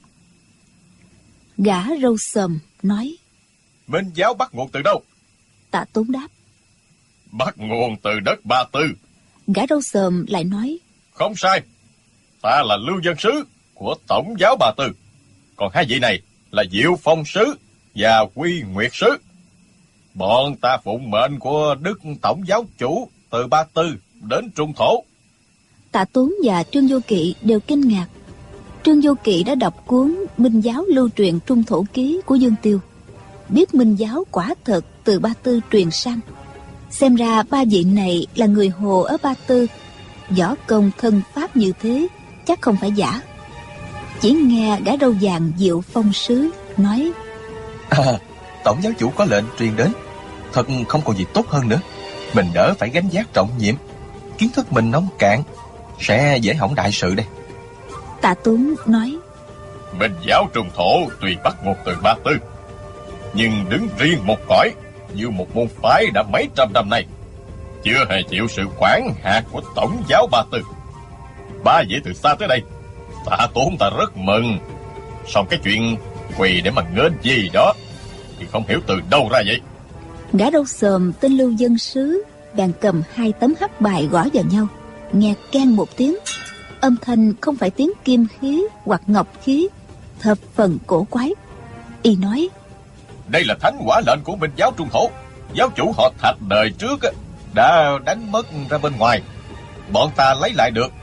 Gã râu xồm nói. Minh giáo bắt nguồn từ đâu? Tạ Tốn đáp. Bắt nguồn từ đất Ba Tư. Gã râu xồm lại nói. Không sai, ta là lưu dân sứ của tổng giáo Ba Tư. Còn hai vị này là Diệu Phong sứ và Quy Nguyệt sứ. Bọn ta phụng mệnh của Đức Tổng giáo chủ từ Ba Tư đến Trung Thổ. Tạ Tốn và Trương Vô Kỵ đều kinh ngạc. Trương Vô Kỵ đã đọc cuốn Minh giáo lưu truyền Trung Thổ ký của Dương Tiêu, biết Minh giáo quả thật từ Ba Tư truyền sang. Xem ra ba vị này là người Hồ ở Ba Tư, võ công thân pháp như thế chắc không phải giả. Chỉ nghe gã râu vàng Diệu Phong sứ nói. Tổng giáo chủ có lệnh truyền đến, thật không còn gì tốt hơn nữa. Mình đỡ phải gánh vác trọng nhiệm. Kiến thức mình nông cạn, sẽ dễ hỏng đại sự đây. Tạ Tốn nói. Minh giáo Trung Thổ tuy bắt nguồn từ Ba Tư, nhưng đứng riêng một cõi như một môn phái đã mấy trăm năm nay, chưa hề chịu sự quản hạt của tổng giáo Ba Tư. Ba vị từ xa tới đây, Tạ Tốn ta rất mừng. Xong cái chuyện quỳ để mà nghênh gì đó thì không hiểu từ đâu ra vậy. Gã râu xồm tên Lưu dân sứ bèn cầm 2 tấm hắc bài gõ vào nhau, nghe keng một tiếng. Âm thanh không phải tiếng kim khí hoặc ngọc khí, thập phần cổ quái. Y nói. Đây là thánh quả lệnh của Minh giáo Trung Thổ. Giáo chủ họ Thạch đời trước đã đánh mất ra bên ngoài, bọn ta lấy lại được.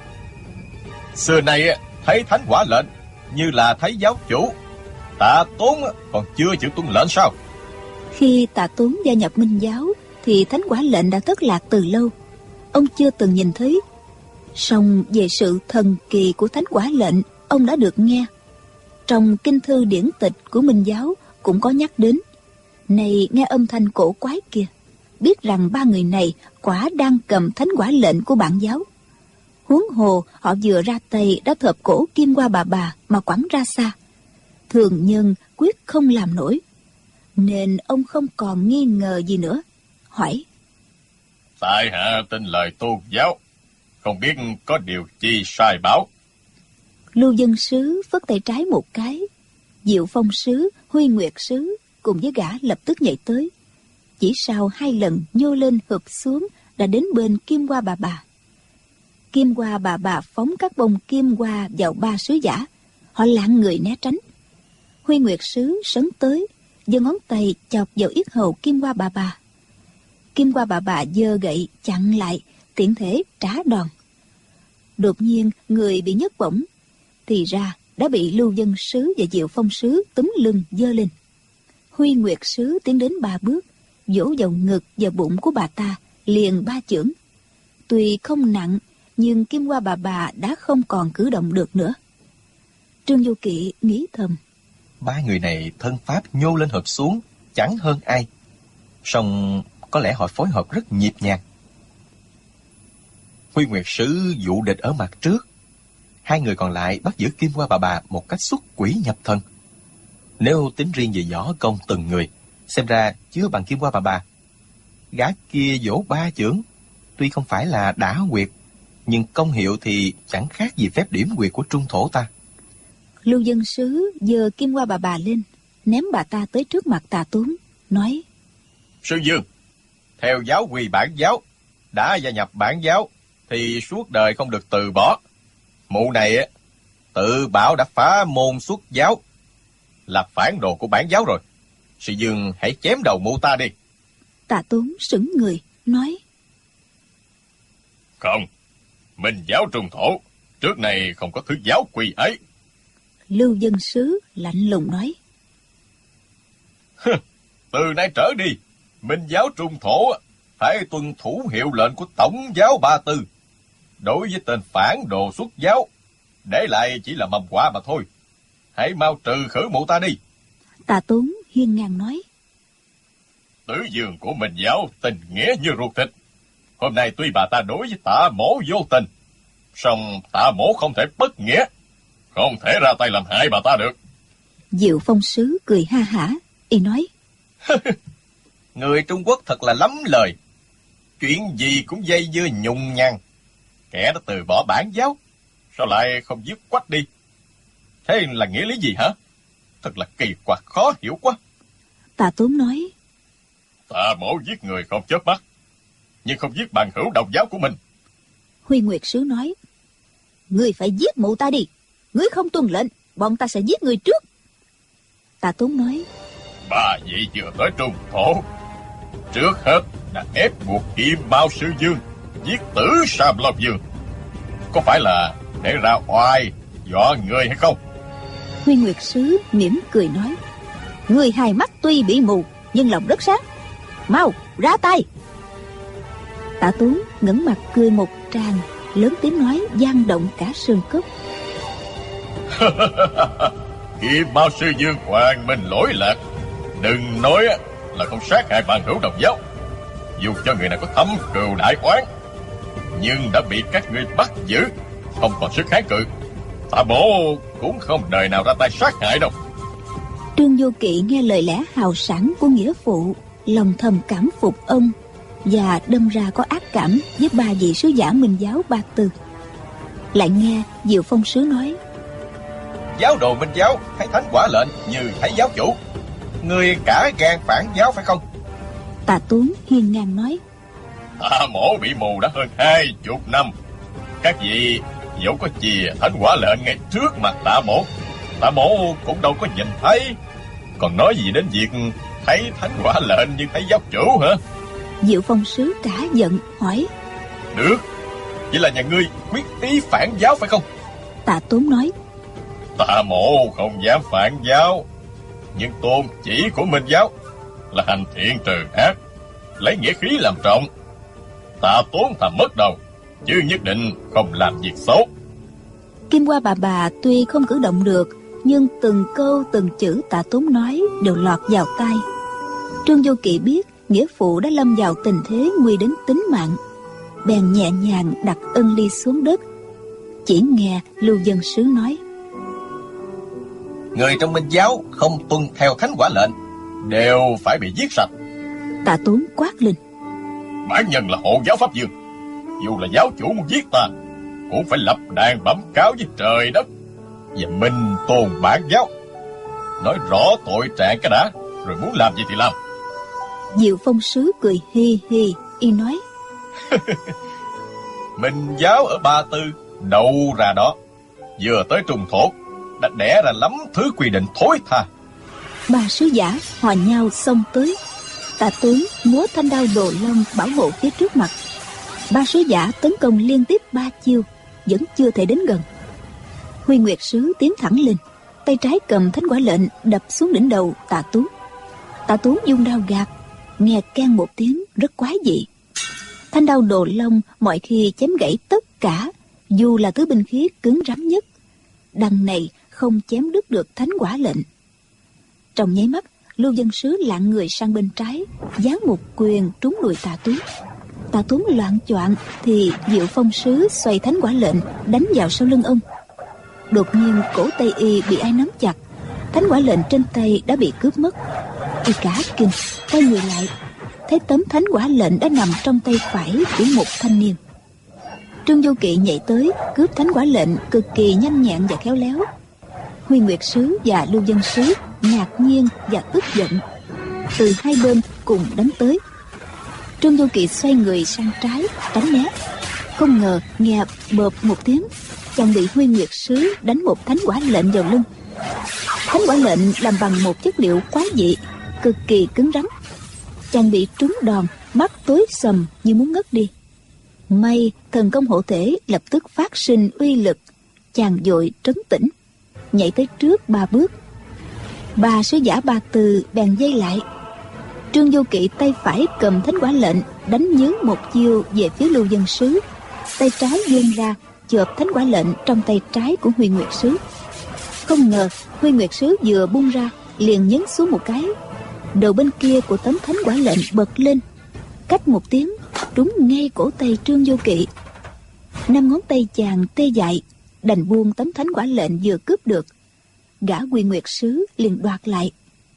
Xưa nay thấy thánh quả lệnh như là thấy giáo chủ. Tạ Tốn còn chưa chịu tuân lệnh sao? Khi Tạ Tốn gia nhập Minh giáo thì thánh quả lệnh đã thất lạc từ lâu. Ông chưa từng nhìn thấy. Song về sự thần kỳ của thánh quả lệnh ông đã được nghe. Trong kinh thư điển tịch của Minh giáo cũng có nhắc đến. Này nghe âm thanh cổ quái kia, biết rằng ba người này quả đang cầm thánh quả lệnh của bản giáo. Huống hồ họ vừa ra tay đã thợp cổ Kim Hoa bà mà quẳng ra xa. Thường nhân quyết không làm nổi. Nên ông không còn nghi ngờ gì nữa, hỏi. Tại hạ tin lời tôn giáo, không biết có điều chi sai bảo. Lưu dân sứ phất tay trái một cái. Diệu Phong sứ, Huy Nguyệt sứ cùng với gã lập tức nhảy tới. Chỉ sau 2 lần nhô lên hụp xuống đã đến bên Kim Hoa bà. Kim Hoa bà phóng các bông kim hoa vào 3 sứ giả. Họ lạng người né tránh. Huy Nguyệt sứ sấn tới, giơ ngón tay chọc vào yết hầu Kim Hoa bà. Kim Hoa bà giơ gậy chặn lại, tiện thể trả đòn. Đột nhiên người bị nhấc bổng, thì ra đã bị Lưu dân sứ và Diệu Phong sứ túm lưng giơ lên. Huy Nguyệt sứ tiến đến 3 bước, vỗ vào ngực và bụng của bà ta liền 3 chưởng. Tuy không nặng, nhưng Kim Hoa bà đã không còn cử động được nữa. Trương Vô Kỵ nghĩ thầm. 3 người này thân pháp nhô lên hợp xuống chẳng hơn ai, song có lẽ họ phối hợp rất nhịp nhàng. Huy Nguyệt sứ dụ địch ở mặt trước, 2 người còn lại bắt giữ Kim Hoa bà một cách xuất quỷ nhập thần. Nếu tính riêng về võ công từng người, xem ra chưa bằng Kim Hoa bà. Gã kia vỗ 3 chưởng, tuy không phải là đả quyệt, nhưng công hiệu thì chẳng khác gì phép điểm quyệt của Trung Thổ ta. Lưu dân sứ giơ Kim Hoa bà lên, ném bà ta tới trước mặt Tạ Tốn, nói. Sư Dương, theo giáo quy bản giáo, đã gia nhập bản giáo thì suốt đời không được từ bỏ. Mụ này tự bảo đã phá môn xuất giáo, là phản đồ của bản giáo rồi. Sư Dương hãy chém đầu mụ ta đi. Tạ Tốn sững người, nói: Không, Minh giáo trung thổ, trước này không có thứ giáo quy ấy. Lưu Dân Sứ lạnh lùng nói: Từ nay trở đi, Minh giáo trung thổ phải tuân thủ hiệu lệnh của Tổng giáo Ba Tư. Đối với tên phản đồ xuất giáo, để lại chỉ là mầm họa mà thôi. Hãy mau trừ khử mụ ta đi. Tạ Tốn hiên ngang nói: Tứ Dương của Minh giáo tình nghĩa như ruột thịt. Hôm nay tuy bà ta đối với Tạ Mỗ vô tình, song Tạ Mỗ không thể bất nghĩa, không thể ra tay làm hại bà ta được. Diệu Phong Sứ cười ha hả, y nói: Người Trung Quốc thật là lắm lời, chuyện gì cũng dây dưa nhùng nhằng. Kẻ đã từ bỏ bản giáo, sao lại không dứt quách đi? Thế là nghĩa lý gì hả? Thật là kỳ quặc khó hiểu quá. Tạ Tốn nói: Tạ Mỗ giết người không chớp mắt, nhưng không giết bằng hữu đồng giáo của mình. Huy Nguyệt Sứ nói: Ngươi phải giết mụ ta đi. Ngươi không tuân lệnh, bọn ta sẽ giết ngươi trước. Tạ Tốn nói: Ba vị vừa tới Trung thổ, trước hết đã ép buộc Kim Mao Sư Dương giết tử Sam Long Dương, có phải là để ra oai dọa người hay không? Huy Nguyệt Sứ mỉm cười nói: Ngươi hai mắt tuy bị mù, nhưng lòng rất sáng. Mau ra tay. Tạ Tốn ngẩng mặt cười một tràng, lớn tiếng nói vang động cả sơn cốc: Kim Mao Sư Dương hoàng minh lỗi lạc, đừng nói là không sát hại bạn hữu đồng giáo. Dù cho người này có thâm cừu đại oán, nhưng đã bị các ngươi bắt giữ, không còn sức kháng cự, Tạ Mỗ cũng không đời nào ra tay sát hại đâu. Trương Vô Kỵ nghe lời lẽ hào sảng của nghĩa phụ, lòng thầm cảm phục ông, và đâm ra có ác cảm với ba vị sứ giả Minh giáo Ba Tư. Lại nghe Diệu Phong Sứ nói: Giáo đồ Minh giáo thấy thánh quả lệnh như thấy giáo chủ, người cả gan phản giáo phải không? Tạ Tốn hiên ngang nói: Tạ Mỗ bị mù đã hơn 20 năm. Các vị dẫu có chìa thánh quả lệnh ngay trước mặt Tạ Mỗ cũng đâu có nhìn thấy, còn nói gì đến việc thấy thánh quả lệnh như thấy giáo chủ hả? Diệu Phong Sứ cả giận hỏi: Được, vậy là nhà ngươi quyết ý phản giáo phải không? Tạ Tốn nói: Tạ Mỗ không dám phản giáo, nhưng tôn chỉ của Minh giáo là hành thiện trừ ác, lấy nghĩa khí làm trọng. Tạ Tốn thà mất đầu, chứ nhất định không làm việc xấu. Kim Hoa bà tuy không cử động được, nhưng từng câu từng chữ Tạ Tốn nói đều lọt vào tai. Trương Vô Kỵ biết nghĩa phụ đã lâm vào tình thế nguy đến tính mạng, bèn nhẹ nhàng đặt ân ly xuống đất. Chỉ nghe Lưu Dân Sứ nói: Người trong Minh giáo không tuân theo thánh quả lệnh đều phải bị giết sạch. Tạ Tốn quát lên: Bản nhân là hộ giáo Pháp Dương, dù là giáo chủ muốn giết ta cũng phải lập đàn bẩm cáo với trời đất và minh tôn bản giáo, nói rõ tội trạng cái đã, rồi muốn làm gì thì làm. Diệu Phong Sứ cười hi hi, y nói: Minh giáo ở Ba Tư đâu ra đó, vừa tới Trung thổ đã đẻ ra lắm thứ quy định thối tha. Ba sứ giả hòa nhau xông tới. Tạ Tốn múa thanh đao đồ long bảo hộ phía trước mặt. Ba sứ giả tấn công liên tiếp 3 chiêu, vẫn chưa thể đến gần. Huy Nguyệt Sứ tiến thẳng lên, tay trái cầm thánh quả lệnh đập xuống đỉnh đầu Tạ Tốn. Tạ Tốn dung đao gạt, nghe keng một tiếng rất quái dị. Thanh đao đồ long mọi khi chém gãy tất cả, dù là thứ binh khí cứng rắn nhất. Đằng này không chém đứt được thánh quả lệnh. Trong nháy mắt, Lưu Dân Sứ lạng người sang bên trái, giáng một quyền trúng đùi Tạ Tốn. Tạ Tốn loạng choạng thì Diệu Phong Sứ xoay thánh quả lệnh đánh vào sau lưng ông. Đột nhiên cổ tay y bị ai nắm chặt, thánh quả lệnh trên tay đã bị cướp mất. Y cả kinh quay người lại, thấy tấm thánh quả lệnh đã nằm trong tay phải của một thanh niên. Trương Vô Kỵ nhảy tới cướp thánh quả lệnh cực kỳ nhanh nhẹn và khéo léo. Huy Nguyệt Sứ và Lưu Dân Sứ ngạc nhiên và tức giận, từ hai bên cùng đánh tới. Trương Vô Kỵ xoay người sang trái tránh né, không ngờ nghe bợp một tiếng, chàng bị Huy Nguyệt Sứ đánh một thánh quả lệnh vào lưng. Thánh quả lệnh làm bằng một chất liệu quái dị, cực kỳ cứng rắn. Chàng bị trúng đòn, mắt tối sầm như muốn ngất đi. May thần công hộ thể lập tức phát sinh uy lực. Chàng vội trấn tĩnh, nhảy tới trước 3 bước. Bà sứ giả Ba Từ bèn dây lại. Trương Vô Kỵ tay phải cầm thánh quả lệnh, đánh nhướng một chiêu về phía Lưu Dân Sứ. Tay trái vươn ra chộp thánh quả lệnh trong tay trái của Huy Nguyệt Sứ. Không ngờ Huy Nguyệt Sứ vừa buông ra liền nhấn xuống một cái. Đầu bên kia của tấm thánh quả lệnh bật lên, cách một tiếng trúng ngay cổ tay Trương Vô Kỵ. 5 ngón tay chàng tê dại, đành buông tấm thánh quả lệnh vừa cướp được. Gã Huy Nguyệt Sứ liền đoạt lại.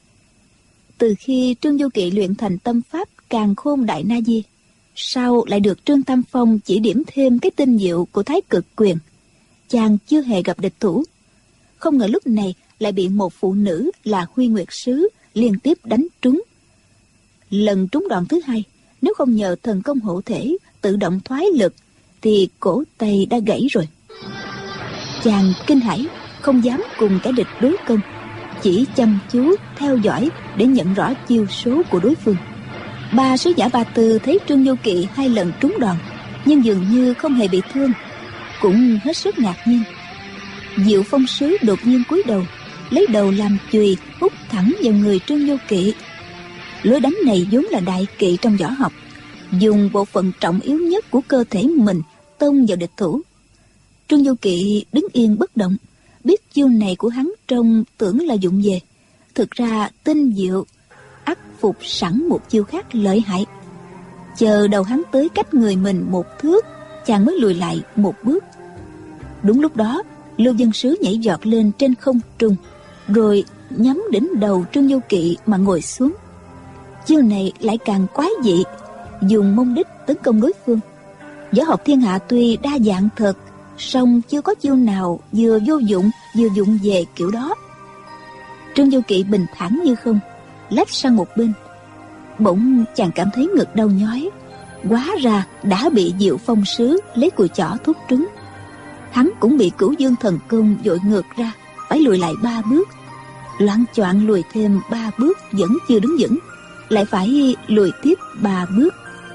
Từ khi Trương Vô Kỵ luyện thành tâm pháp Càn Khôn Đại Na Di, sau lại được Trương Tam Phong chỉ điểm thêm cái tinh diệu của Thái Cực Quyền, chàng chưa hề gặp địch thủ. Không ngờ lúc này lại bị một phụ nữ là Huy Nguyệt Sứ liên tiếp đánh trúng. Lần trúng đòn thứ hai, nếu không nhờ thần công hộ thể tự động thoái lực thì cổ tay đã gãy rồi. Chàng kinh hãi, không dám cùng kẻ địch đối công, chỉ chăm chú theo dõi để nhận rõ chiêu số của đối phương. Ba sứ giả Ba Tư thấy Trương Vô Kỵ 2 lần trúng đòn nhưng dường như không hề bị thương, cũng hết sức ngạc nhiên. Diệu Phong Sứ đột nhiên cúi đầu, lấy đầu làm chùy hút thẳng vào người Trương Vô Kỵ. Lối đánh này vốn là đại kỵ trong võ học, dùng bộ phận trọng yếu nhất của cơ thể mình tông vào địch thủ. Trương Vô Kỵ đứng yên bất động, biết chiêu này của hắn trông tưởng là dụng về, thực ra tinh diệu, ắt phục sẵn một chiêu khác lợi hại. Chờ đầu hắn tới cách người mình 1 thước, chàng mới lùi lại 1 bước. Đúng lúc đó, Lưu Dân Sứ nhảy giọt lên trên không trung, rồi nhắm đỉnh đầu Trương Vô Kỵ mà ngồi xuống. Chiêu này lại càng quái dị, dùng mông đích tấn công đối phương. Võ học thiên hạ tuy đa dạng thật, song chưa có chiêu nào vừa vô dụng vừa dụng về kiểu đó. Trương Vô Kỵ bình thản như không, lách sang một bên. Bỗng chàng cảm thấy ngực đau nhói, hóa ra đã bị Diệu Phong Sứ lấy cùi chỏ thúc trúng. Hắn cũng bị Cửu Dương thần công dội ngược ra, phải lùi lại 3 bước. Loạng choạng lùi thêm 3 bước vẫn chưa đứng vững, lại phải lùi tiếp 3 bước.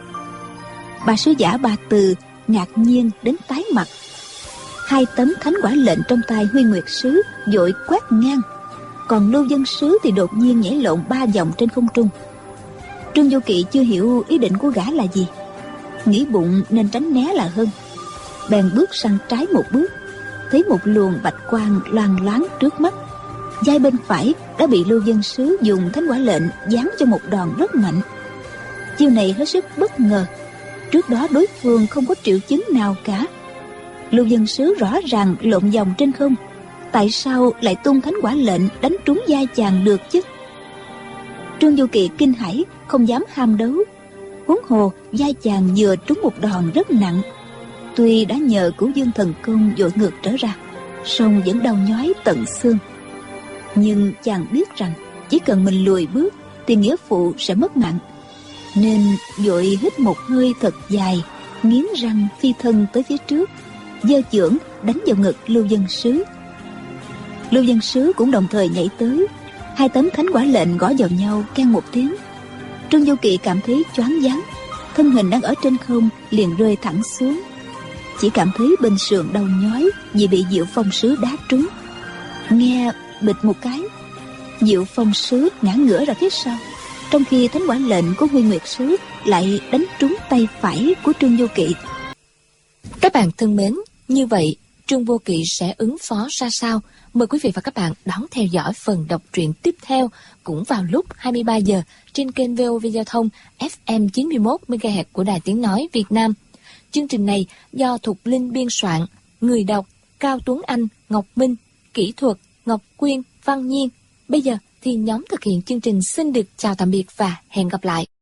Bà sứ giả Ba Từ ngạc nhiên đến tái mặt. 2 tấm thánh quả lệnh trong tay Huy Nguyệt Sứ dội quét ngang, còn Lưu Dân Sứ thì đột nhiên nhảy lộn 3 vòng trên không trung. Trương Vô Kỵ chưa hiểu ý định của gã là gì, nghĩ bụng nên tránh né là hơn, bèn bước sang trái 1 bước, thấy một luồng bạch quang loang loáng trước mắt. Vai bên phải đã bị Lưu Dân Sứ dùng thánh quả lệnh giáng cho một đòn rất mạnh. Chiêu này hết sức bất ngờ, trước đó đối phương không có triệu chứng nào cả. Lưu Dân Sứ rõ ràng lộn vòng trên không, tại sao lại tung thánh quả lệnh đánh trúng vai chàng được chứ? Trương Vô Kỵ kinh hãi, không dám ham đấu. Huống hồ vai chàng vừa trúng một đòn rất nặng, tuy đã nhờ Cửu Dương thần công dội ngược trở ra, song vẫn đau nhói tận xương. Nhưng chàng biết rằng chỉ cần mình lùi bước thì nghĩa phụ sẽ mất mạng, nên vội hít một hơi thật dài, nghiến răng phi thân tới phía trước, giơ chưởng đánh vào ngực Lưu Dân Sứ. Lưu Dân Sứ cũng đồng thời nhảy tới, 2 tấm thánh quả lệnh gõ vào nhau keng một tiếng. Trương Vô Kỵ cảm thấy choáng váng, thân hình đang ở trên không liền rơi thẳng xuống, chỉ cảm thấy bên sườn đau nhói vì bị Diệu Phong Sứ đá trúng. Nghe bịch một cái, Diệu Phong Sứ ngã ngửa ra phía sau, trong khi thánh quả lệnh của Huy Nguyệt Sứ lại đánh trúng tay phải của Trương Vô Kỵ. Các bạn thân mến, như vậy Trương Vô Kỵ sẽ ứng phó ra sao? Mời quý vị và các bạn đón theo dõi phần đọc truyện tiếp theo cũng vào lúc 23 giờ trên kênh VOV Giao thông FM 91 MHz của Đài Tiếng nói Việt Nam. Chương trình này do Thục Linh biên soạn, người đọc Cao Tuấn Anh, Ngọc Minh, kỹ thuật Ngọc Quyên, Văn Nhiên. Bây giờ thì nhóm thực hiện chương trình xin được chào tạm biệt và hẹn gặp lại.